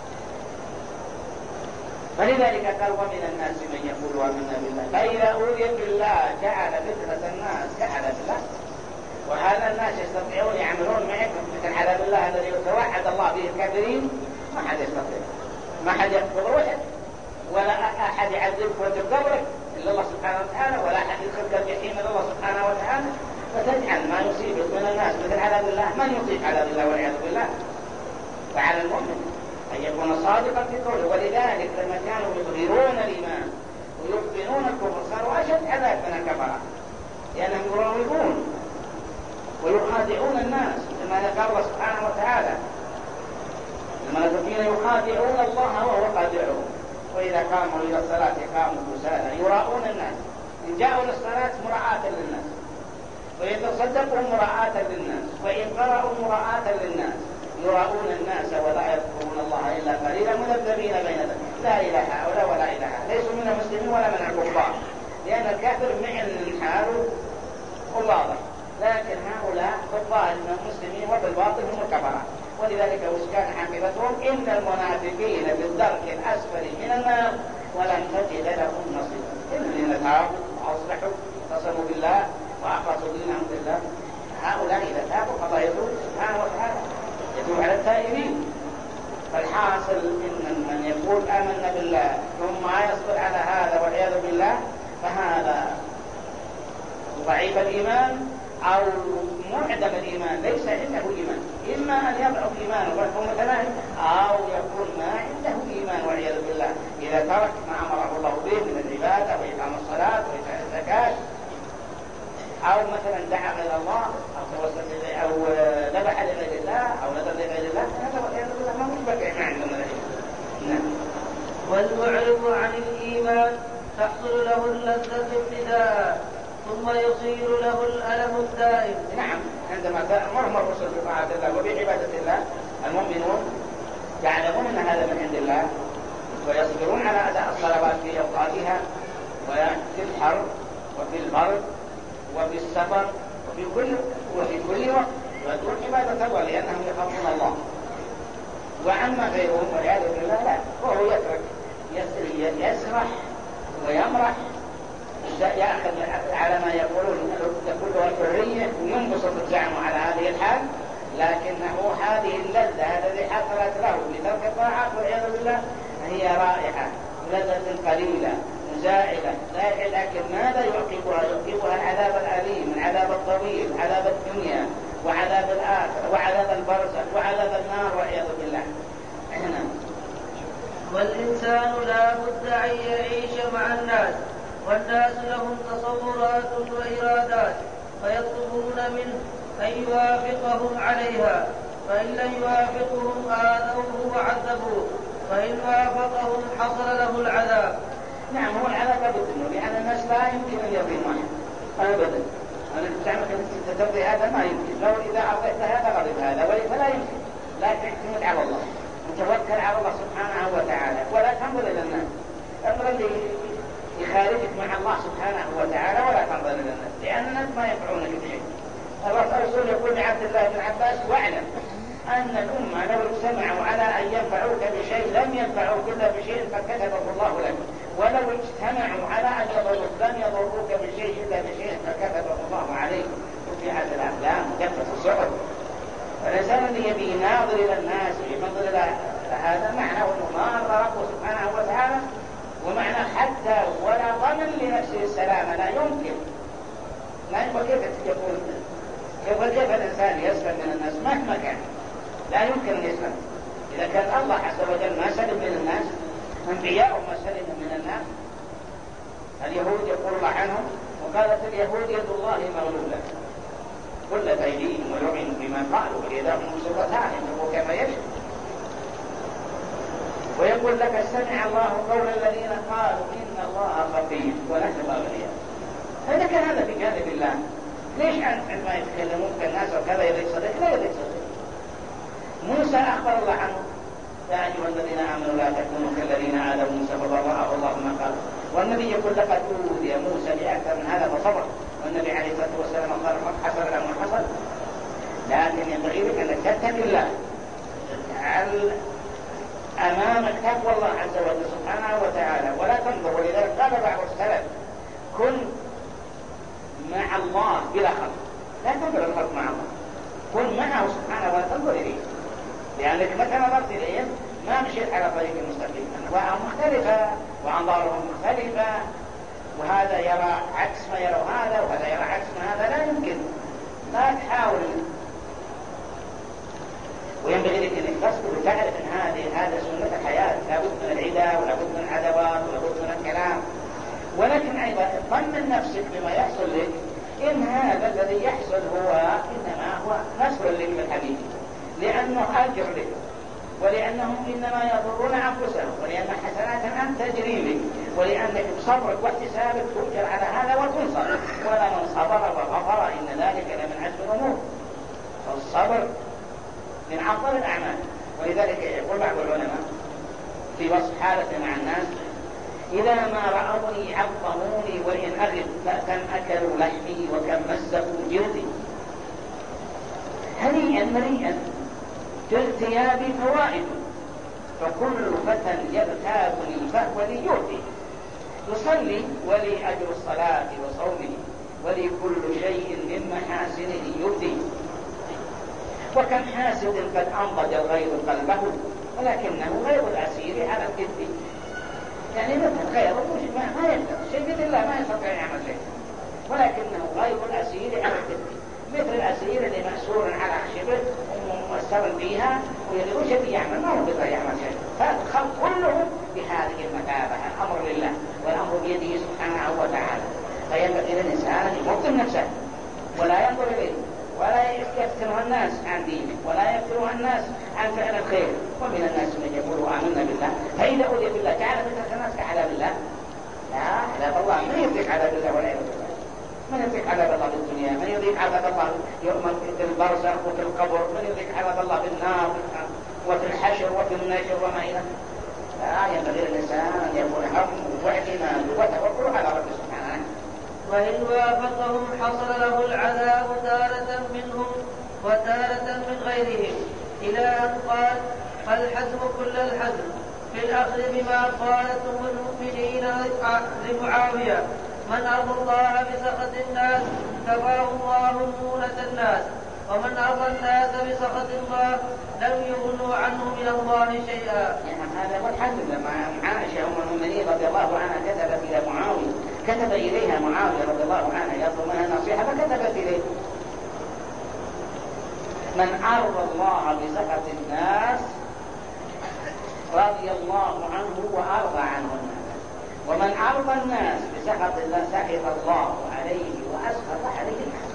فلذلك قال ومن الناس من يقول آمنا بالله فإذا أوذي بالله جعل فتنة الناس كعذاب الله. وهذا الناس يستطيعون يعملون معكم مثل عذاب الله الذي يتوعد الله به الكافرين؟ ما حد يستطيع، ما حد يقبض روحك ولا أحد يعذبك وتقبرك إلا الله سبحانه وتعالى، ولا أحد يدخلك الجحيم إلا الله سبحانه وتعالى. فتجعل ما يصيبك من الناس مثل عذاب الله من يطيق عذاب الله والعياذ بالله. فعلى المؤمن أن يكون صادقا في قوله. ولذلك لما كانوا يظهرون الإيمان ويبطنون الكفر صاروا أشد عذاب من الكفرة، لأنهم يراودون ويخادعون الناس كما قال الله سبحانه وتعالى المنافقين يخادعون الله وهو خادعهم وإذا قاموا إلى الصلاة قاموا كسالى يراؤون الناس. إن جاءوا للصلاة مراعاة للناس، وإن تصدقوا مراعاة للناس، وإن قرأوا مراعاة للناس. يراؤون الناس ولا يذكرون الله إلا قليلا مذبذبين بين ذلك لا إله هؤلاء ولا إله هؤلاء، ليسوا من المسلمين ولا من الكفار، لأن الكافر معن حاله واضح، لكن هؤلاء كفار من المسلمين وبالباطل هم الكفرة. ولذلك وكان عاقبتهم إن المنافقين في الدرك الأسفل من النار ولن تجد لهم نصيرا. الذين تابوا وأصلحوا واتصلوا بالله وأخلصوا دينهم لله هؤلاء إذا تابوا فالله يتوب سبحانه وتعالى، يتوب على التائبين. فالحاصل إن من يقول آمنا بالله ثم ما يصبر على هذا والعياذ بالله فهذا ضعيف الإيمان أو معدم الإيمان، ليس عنده إيمان، إما أن يضعف إيمانه ويكون متناهي أو يكون ما عنده إيمان والعياذ بالله إذا ترك ما أمره الله به من العبادة وإقام الصلاة وإيتاء الزكاة، أو مثلا دعا غير الله أو توسل أو ذبح لغير الله أو نذر لغير الله، هذا والعياذ بالله ما مشبك ما عندنا نعم. والمعرض عن الإيمان تحصل له اللذة ابتداء ثم يصير له الألم الدائم. نعم، عندما تأمرهم الرسل بطاعة الله وبعبادة الله المؤمنون يعلمون أن هذا من عند الله ويصبرون على أداء الصلوات في أوقاتها وفي الحر وفي البرد وفي السفر وفي كل وفي كل وقت يؤدون عبادة الله لأنهم يخافون الله. وعما غيرهم والعياذ بالله لا، وهو يترك يسرح ويمرح يأخذ على ما يقولون كلها الحرية وينبسط الزعم على هذه الحال، لكنه هذه اللذة التي حصلت له بترك الطاعات والعياذ بالله هي رائحة لذة قليلة زائلة، لكن ماذا يعقبها؟ يعقبها العذاب الأليم، العذاب الطويل، عذاب الدنيا وعذاب الآخرة وعذاب البرزخ وعذاب النار والعياذ بالله. هنا والإنسان لا بد أن يعيش مع الناس والناس لهم تصورات وإرادات فيطلبون منه أن يوافقهم عليها، فإن لم يوافقهم آذوه وعذبوه، فإن وافقهم حصل له العذاب. نعم، هو العذاب لابد منه لأن الناس لا يمكن أن يرضي واحد أبدا. أنا تعمل أن ترضي هذا ما يمكن، لو إذا أعطيت هذا غضب هذا ولا يمكن. لا تعتمد على الله وتوكل على الله سبحانه وتعالى ولا تنظر إلى الناس. أمر اللي يخالفك مع الله سبحانه وتعالى ولا تنظر إلى الناس لأن الناس ما ينفعونك بشيء. الرسول يقول لعبد الله بن عباس واعلم أن الأمة لو اجتمعوا على أن ينفعوك بشيء لم ينفعوك إلا بشيء فكتبه الله لك، ولو اجتمعوا على أن يضروك لم يضروك بشيء إلا بشيء فكتبه الله عليك. وفيها الأفلام وكثرة الصحف. فالإنسان اللي يبي ناظر إلى الناس وينظر إلى هذا معناه أنه ما أرضى ربه سبحانه وتعالى، ومعنى حتى ولا ضمن لنفسه السلامة لا يمكن. لا يمكن كيف يقول كيف كيف الإنسان يسلم من الناس مهما كان، لا يمكن أن يسلم. إذا كان الله عز وجل ما سلم من الناس، أنبياء ما سلموا من الناس. اليهود يقول الله عنهم وقالت اليهود يد الله مغلولة كل أيديهم ولعنوا بما قالوا ويداهم مبسوطتان ينفقوا كما يشاء. ويقول لك سمع الله قول الذين قالوا إن الله فقير ونحن أغنياء. هذا كان هذا في جانب الله. ليش عندما يتكلمون كالناس وكذا يريد صدق لا يريد صدق. موسى أخبر الله عنه يا أيها الذين آمنوا لا تكونوا كالذين آذوا موسى فبرأه الله ما قال. والنبي يقول لقد أوذي موسى بأكثر من هذا فصبر، والنبي عليه الصلاة والسلام قال حصل الأمر حصل. لكن ينبغي لك أن تتقي الله تجعل أمامك تقوى الله عز وجل سبحانه وتعالى ولا تنظر. ولذلك قال بعض السلف كن مع الله بلا خلق، لا تنظر الخلق مع الله، كن معه سبحانه ولا تنظر إليه، لأنك متى نظرت إليهم ما مشيت على طريق المستقيم. أنواعهم مختلفة وأنظارهم مختلفة، وهذا يرى عكس ما يرى هذا وهذا يرى عكس ما هذا، لا يمكن. لا تحاول. وينبغي لك أنك تصبر وتعرف أن هذه هذا سنة الحياة، لابد من العداء ولابد من العدوات ولابد من الكلام. ولكن أيضا طمن نفسك بما يحصل لك إن هذا الذي يحصل هو إنما هو نصر لك بالحبيب، لأنه أجر لك، ولأنهم إنما يضرون أنفسهم، ولأن حسنات أن تجري لك، ولأنك بصبرك واحتسابك تؤجر على هذا وتنصر. ولمن صبر وغفر إن ذلك لمن عزم الأمور. فالصبر من أفضل الأعمال. ولذلك يقول بعض العلماء في وصف حالته مع الناس إذا ما رأوني عظموني وإن أغب فكم أكلوا لحمي وكم مزقوا جلدي هنيئا مريئا في ارتيابي فوائد فكل فتى يغتابني فهو لي يهدي يصلي ولي أجر الصلاة وصومه ولي كل شيء من محاسنه يهدي. وكم حاسد قد أنضج الغيظ قلبه ولكنه غير العسير على الكذب. يعني مثل غيره ما, ما يقدر شيء بإذن الله ما يستطيع يعمل شيء، ولكنه غير العسير على الكذب، مثل العسير اللي مأسور على خشبه ومؤثر بها ويقول شيء يعمل ما هو بيقدر يعمل شيء. فالخلق كلهم بهذه المثابة، الأمر لله والأمر بيده سبحانه وتعالى. فينبغي للإنسان أن يمطن نفسه ولا ينظر إليه ولا يفتنها الناس عن دينه ولا يفتنها الناس عن فعل الخير. ومن الناس من يقول آمنا بالله فإذا أوذي بالله تعالى فتنة الناس كعذاب الله. لا، عذاب الله من يذيق عذاب الله والعياذ بالله، من يذيق عذاب الله في الدنيا، من يذيق عذاب الله يوم في البرزخ وفي القبر، من يذيق عذاب الله في النار وفي الحشر وفي النشر وما إلى. لا ينبغي للإنسان أن يكون همه واعتماده وتوكله على ربه سبحانه. وإن وافقهم حصل له العذاب تارة منهم وتارة من غيرهم، إلى أن قال الحزم كل الحزم في الأخذ بما قالت أم المؤمنين لمعاوية: من أرضى الله بسخط الناس كفاه الله مونة الناس، ومن أرضى الناس بسخط الله لم يغنوا عنه من الله شيئا. يعني هذا هو الحزم. لما عائشة أم المؤمنين رضي الله عنها كتبت إلى معاوية، كتب إليها معاوية رضي الله عنها يطلب منها نصيحة فكتبت إليه: من أرضى الله بسخط الناس رضي الله عنه وأرضى عنه الناس، ومن أرضى الناس بسخط الله سخط الله عليه وأسخط عليه الناس.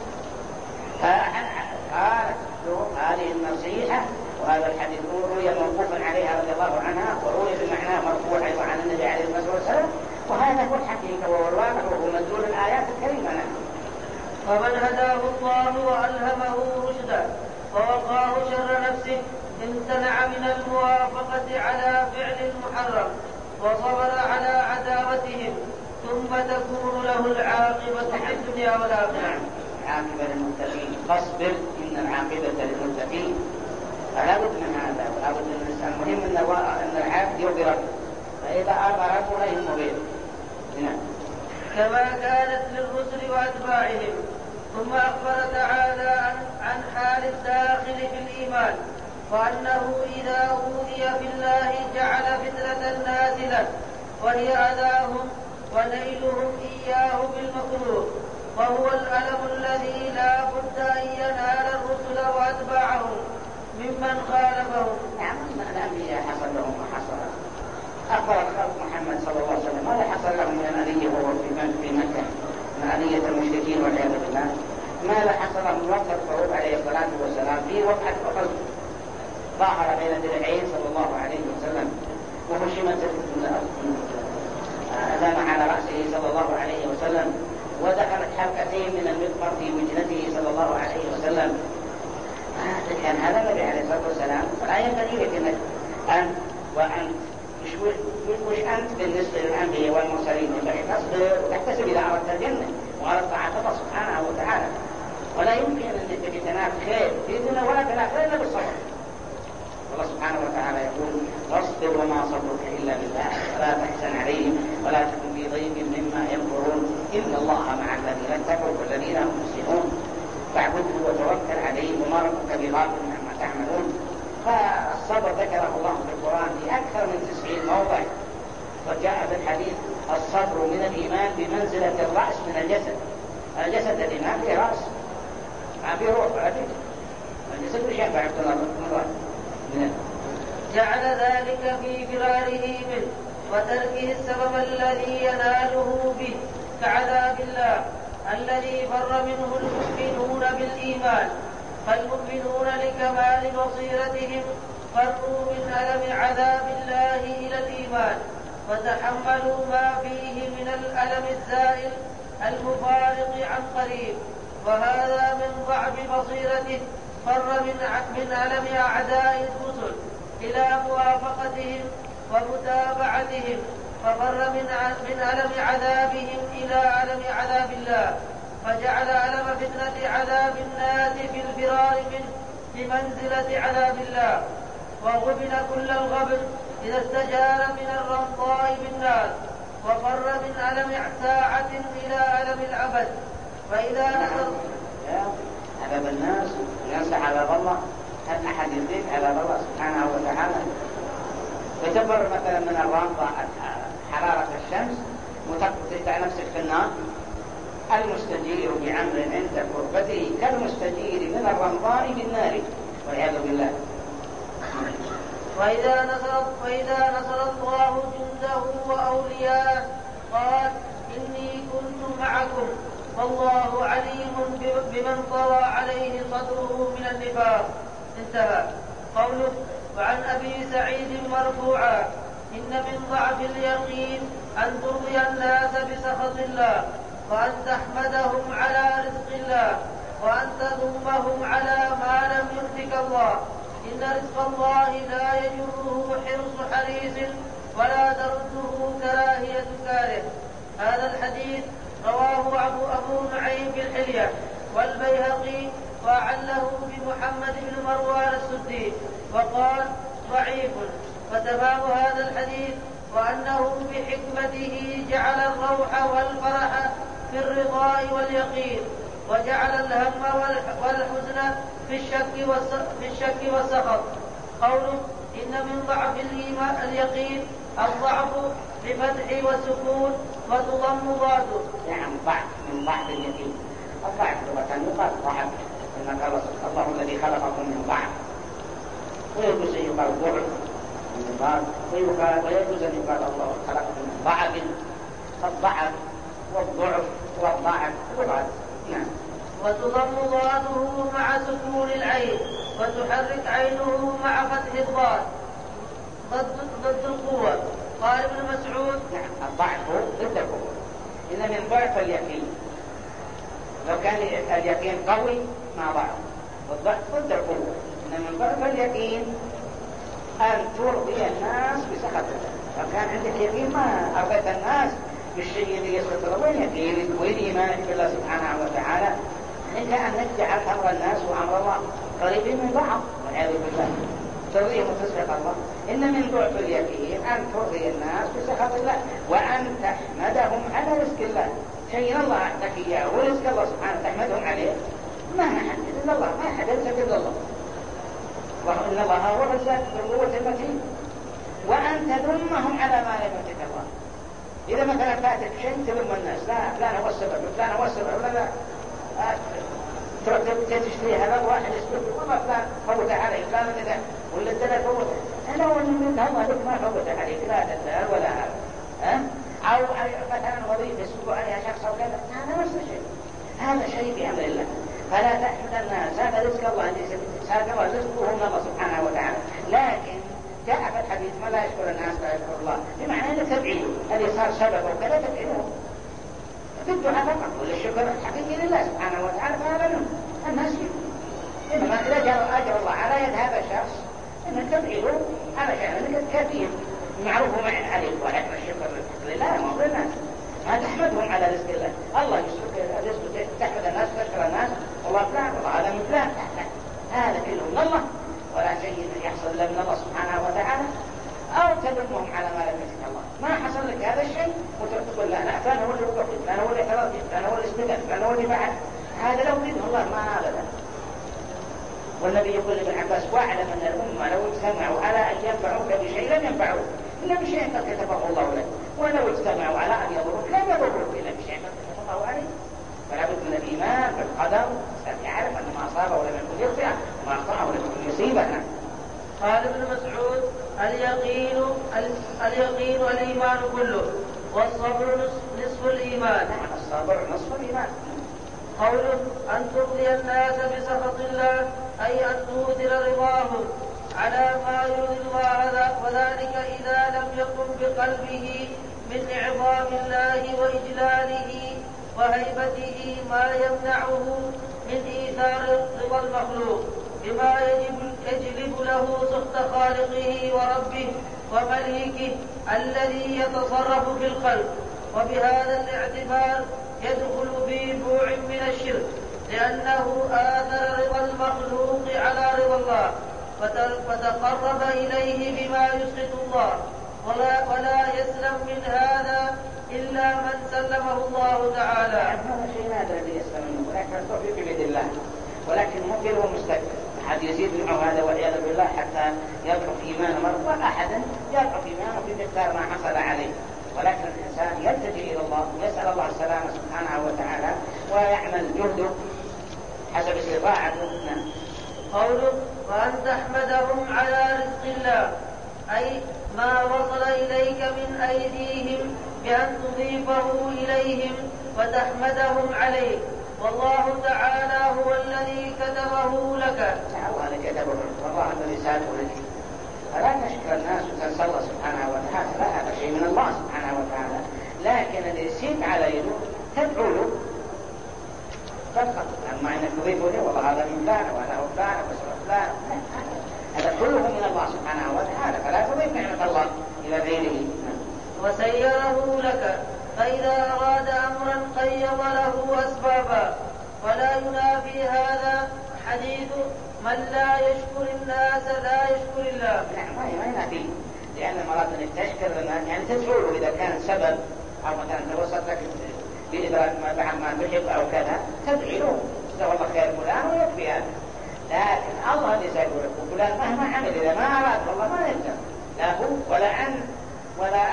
قالت له هذه النصيحة، وهذا الحديث روي موقوفا عليها رضي الله عنها وروي بمعناه مرفوع أيضا عن النبي عليه الصلاة والسلام، وهذا هو الحقيقة وهو الواقع وهو مدلول الآيات الكريمة. فمن هداه الله وألهمه رشدا ووقاه شر نفسه امتنع من الموافقة على فعل المحرم وصبر على عداوتهم، ثم تكون له العاقبة في الدنيا والآخرة. عاقبة للمتقين، فاصبر إن العاقبة للمتقين. فلا بد من هذا، ولا بد من الإنسان مهم أن العبد يرضي ربه، فإذا أرضى ربه لا يهم غيره. كما كانت للرسل وأتباعهم. ثم أخبر تعالى عن, عن حال الداخل في الإيمان، وأنه إذا أوذي في الله جعل فتنة الناس له، وهي أذاهم ونيلهم إياه بالمكروه، وهو الألم الذي لا بد أن ينال الرسل وأتباعهم ممن خالفهم. نعم، الأنبياء حصل لهم ما حصل. أخبر الخلق محمد صلى الله عليه وسلم ماذا حصل لهم من الأذية وهو في مكة، من أذية المشركين والعياذ بالله. ماذا حصل من وقت الخروج عليه الصلاة والسلام في وقعة أحد، ظاهر بين درعين صلى الله عليه وسلم وهشمت أدام على رأسه صلى الله عليه وسلم، ودخلت حلقتين من المغفر في وجنته صلى الله عليه وسلم. كان هذا النبي عليه الصلاة والسلام. فلا ينبغي لك أنك أنت وأنت مش مش أنت بالنسبة للأنبياء والمرسلين ينبغي تصبر وتحتسب إذا أردت الجنة وأردت طاعة الله سبحانه وتعالى، ولا يمكن أن تنال خير في الدنيا ولا تنال خير إلا بالصبر. الله سبحانه وتعالى يقول: واصبر وما صبرك إلا بالله ولا تحزن عليهم ولا تكن في ضيق مما يمكرون إن الله مع الذين اتقوا والذين هم محسنون فاعبده وتوكل عليه وما ربك بغافل عما تعملون. فالصبر ذكره الله في القرآن في أكثر من تسعين موضع، وجاء في الحديث: الصبر من الإيمان بمنزلة الرأس من الجسد. الجسد الإيمان فيه رأس ما فيه روح ولا فيه الجسد مش ينفع من جعل ذلك في فراره منه وتركه السبب الذي يناله به كعذاب الله الذي فر منه المؤمنون بالإيمان. فالمؤمنون لكمال بصيرتهم فروا من ألم عذاب الله إلى الإيمان، وتحملوا ما فيه من الألم الزائل المفارق عن قريب، وهذا من ضعف بصيرته فر من من ألم أعداء الرسل إلى موافقتهم ومتابعتهم، ففر من من ألم عذابهم إلى ألم عذاب الله، فجعل ألم فتنة عذاب الناس في الفرار منه بمنزلة عذاب الله، وغبن كل الغبن إذا استجار من الرمضاء بالناس، وفر من ألم ساعة إلى ألم العبد. فإذا نظر عذاب الناس ينسى عذاب الله، هل أحد يضيق عذاب الله سبحانه وتعالى؟ تجبر مثلا من الرمضة حرارة الشمس وتقطع نفسك في النار. المستجير بعمر عند قربته كالمستجير من الرمضان بالنار والعياذ بالله. وإذا نصر, وإذا نصر الله جنده وأولياءه قال إني كنت معكم والله عليم بمن طوى عليه صدره من النفاق. انتهى. قوله وعن أبي سعيد مرفوعا إن من ضعف اليقين أن ترضي الناس بسخط الله وأن تحمدهم على رزق الله وأن تذمهم على ما لم يؤتك الله. إن رزق الله لا يجره حرص حريص ولا ترده كراهية كاره. هذا الحديث رواه أبو, أبو نعيم في الحلية والبيهقي وأعله بمحمد بن مروان السدي وقال ضعيف. فتمام هذا الحديث وأنه بحكمته جعل الروح والفرح في الرضاء واليقين وجعل الهم والحزن في الشك في الشك والسخط. قوله إن من ضعف اليقين الضعف بفتح والسكون وتضم ضاده. نعم ضعف من ضعف اليقين. الضعف لغة يقال ضعف إن قال الله الذي خلقكم من ضعف ويجوز أن يقال ضعف من ضعف ويجوز أن يقال الله خلقكم من ضعف. الضعف والضعف والضعف لغات. نعم. وتضم ضاده مع سكون العين وتحرك عينه مع فتح الضاد ضد ضد القوة. قال ابن مسعود نعم الضعف ضد القوة. إن من ضعف اليقين لو كان اليقين قوي مع ضعف والضعف ضد القوة. إن من ضعف اليقين أن ترضي الناس بسخط الله. لو كان عندك يقين ما أرضيت الناس بالشيء الذي يسخط الله وين يقين وين إيمانك بالله سبحانه وتعالى إنك أن تجعل أمر الناس وأمر الله قريبين من بعض والعياذ بالله ترضيهم وتسخط الله. إن من ضعف اليقين أن ترضي الناس بسخط الله وأن تحمدهم على رزق الله. شيء الله أعطاك إياه ورزق الله سبحانه تحمدهم عليه ما أحد إلا الله ما أحد إلا الله. وإن الله هو الرزاق بالقوة المتين. وأن تذمهم على ما لم يؤتك الله. إذا مثلا فاتك شيء تلم الناس لا فلان هو السبب فلان هو السبب ولا لا تروح تشتري هذا واحد يسبب والله فلان فوت عليه فلان كذا ولا الدلال فوت. أنا هو من الله لك ما فوت عليك لا الدلال ولا هذا أه؟ أو مثلا وظيفة يسبب عليها شخص أو كذا هذا نفس الشيء. هذا شيء بأمر الله فلا تحمد الناس. هذا رزق الله هذا الله رزقه من الله سبحانه وتعالى. لكن جاء في الحديث ما لا يشكر الناس لا يشكر الله بمعنى أنك تدعيه الذي صار سبب وكذا تدعيه الدعاء فقط والشكر الحقيقي لله سبحانه وتعالى فهذا منه الناس فيه. إنما إذا جاء أجر الله على يد هذا الشخص إنك تدعيه على شيء أنك كثير معروف معين عليه ولكن الشكر لله ما الناس ما تحمدهم على رزق الله. الله يسكت تحمد الناس تشكر الناس والله فلان والله هذا من فلان هذا كله من الله ولا شيء يحصل إلا من الله سبحانه وتعالى. أو تذمهم على ما لم يشاء الله ما حصل لك هذا الشيء وتقول لا لا فلان هو اللي وقف فلان هو اللي خلق فلان هو اللي استدل فلان هو اللي فعل. هذا لو بيده الله ما أبدا. والنبي يقول لابن عباس واعلم أن الأمة لو اجتمعوا على أن ينفعوك بشيء لم ينفعوك إلا بشيء قد كتبه الله لك ولو اجتمعوا على أن يضروك لم يضروك إلا بشيء قد كتبه الله عليك. فلا بد من الإيمان بالقدر الإنسان يعرف أن ما أصابه ولم يكن يخطئ وما أخطأه ولم يكن يصيبه. قال ابن مسعود اليقين اليقين الإيمان كله والصبر نصف الإيمان. نعم الصبر نصف الإيمان. قوله أن ترضي الناس بسخط الله أي أن تؤثر رضاهم على ما يرضي الله وذلك إذا لم يكن بقلبه من إعظام الله وإجلاله وهيبته ما يمنعه من إيثار رضا المخلوق بما يجب يجلب له سخط خالقه وربه ومليكه الذي يتصرف في القلب. وبهذا الاعتبار يدخل في بوع من الشرك لأنه آثر رضا المخلوق على رضا الله فتقرب إليه بما يسخط الله ولا, ولا يسلم من هذا إلا من سلمه الله تعالى. هذا شيء نادر الذي يسلم منه ولكن التوفيق بيد الله ولكن مكر ومستكبر أحد يزيد معه هذا والعياذ بالله حتى يضعف إيمانه مرة، ولا أحدا يضعف إيمانه في مقدار ما حصل عليه، ولكن الإنسان يلتجئ إلى الله ويسأل الله السلامة سبحانه وتعالى ويعمل جهده حسب استطاعته. قوله وأن تحمدهم على رزق الله، أي ما وصل إليك من أيديهم بأن تضيفه إليهم وتحمدهم عليه، والله تعالى هو الذي كتبه لك. الله الذي كتبه والله الذي ساته لك، فلا تشكر الناس وتنسى الله سبحانه وتعالى، لا هذا شيء من الله سبحانه وتعالى، لكن اللي يسيب على يده تدعو له فقط، أما أنك تضيفه له والله هذا من فلان وهذا هو فلان وبسر فلان، هذا كله من الله سبحانه وتعالى، فلا تضيف نعمة الله إلى غيره. وسيره لك، فإذا أراد أمرا قيض له أسبابا، ولا ينافي هذا حديث من لا يشكر الناس لا يشكر الله. نعم ما ينافي، لأن مرات أنك تشكر الناس يعني تدعو إذا كان سبب أو مثلا توسط لك بإدراك ما بعد ما تحب أو كذا تدعي له جزاه الله خير فلان ويكفي هذا، لكن الله اللي سيقول لك فلان مهما عمل إذا ما أراد والله ما يلزم لا هو ولا أن ولا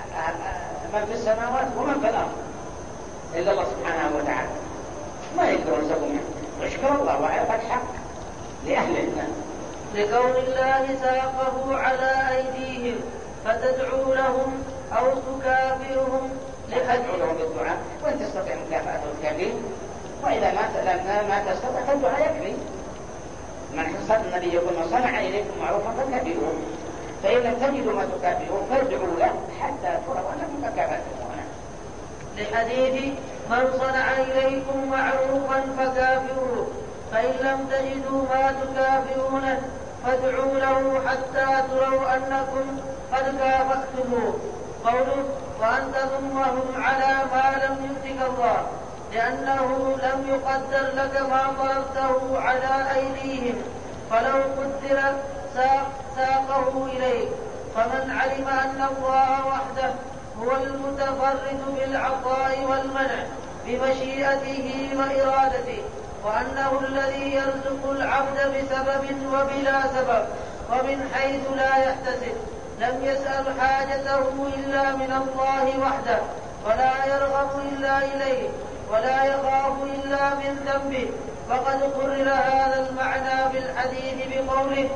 من في السماوات ومن في الأرض إلا الله سبحانه وتعالى، ما يقدرون يسوون واشكر الله وعرفت حق لأهله. لكون الله ساقه على أيديهم فتدعو لهم أو تكافئهم، تدعو لهم بالدعاء وإن تستطيع مكافأة الكافرين، وإذا ما ما تستطيع فالدعاء يكفي. من حصل النبي يقول من صنع إليكم معروفا فكافئوه، فإن لم تجدوا ما تكافئوه فادعوا له حتى تروا أنكم تكافأتموه. لحديث من صنع إليكم معروفا فكافئوه، فإن لم تجدوا ما تكافئونه فادعوا له حتى تروا أنكم قد كافأتموه. قوله وأن تضمهم على ما لم يؤتك الله، لأنه لم يقدر لك ما طلبته على أيديهم، فلو قدر ساقه إليك. فمن علم أن الله وحده هو المتفرد بالعطاء والمنع بمشيئته وإرادته، وأنه الذي يرزق العبد بسبب وبلا سبب ومن حيث لا يحتسب، لم يسأل حاجته إلا من الله وحده، ولا يرغب إلا إليه، ولا يخاف إلا من ذنبه. فقد قرر هذا المعنى في الحديث بقوله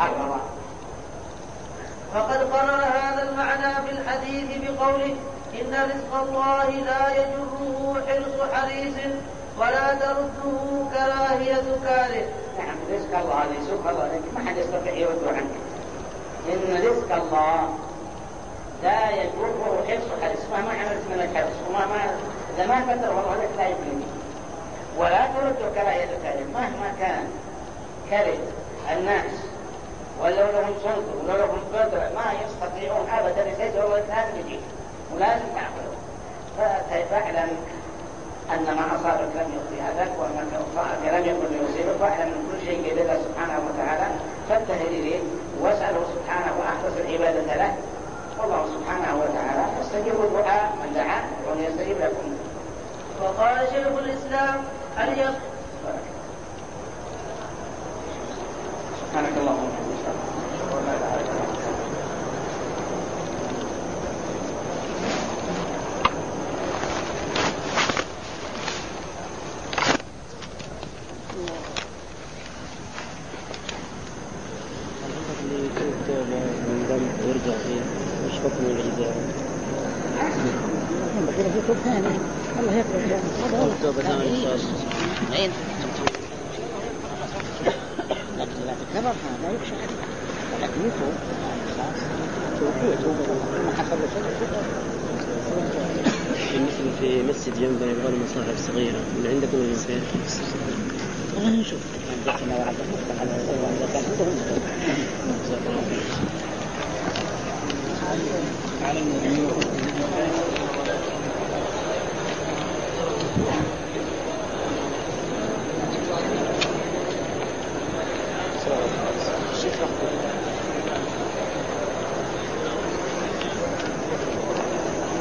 فقد قرر هذا المعنى في الحديث بقوله إن رزق الله لا يجره حرص حريص ولا ترده كراهية كاره. نعم رزق الله رزق الله ما حد يستطيع يرد عنه. إن رزق الله لا يجره حرص حريص، مهما عملت من الحرص ومهما إذا ما قدر والله لك لا يبني، ولا ترد كراهية كاره، مهما كان كره الناس ولو لهم سلطة ولو لهم قدرة ما يستطيعون أبدا يسيطروا والله لازم يجيب ولازم تعملوا. فتعلم أن ما أصابك لم يخطئك وما أصابك لم يكن ليصيبك، واعلم من كل شيء بيد الله سبحانه وتعالى، فابتهل إليه واسأله سبحانه وأخلص العبادة له، والله سبحانه وتعالى يستجيب الدعاء من دعا وليستجيب لكم. وقال شيخ الإسلام اليقين. سبحانك اللهم وبحمدك. يرجع فيه مش حكم الإجزاء. بقول في كتب ثاني الله يكرم هذا هو الكتب ثاني إن شاء الله. أين؟ لكن لا تكرر هذا يخشى عليه، ولكن يتوب خلاص توبوا يتوبوا ما حصل له شيء. مثل في مسجد ينبغي يبغى مصاحف صغيرة من عندكم الإنسان. والله نشوف. كان ذاك ما وعدهم على إذا كان عندهم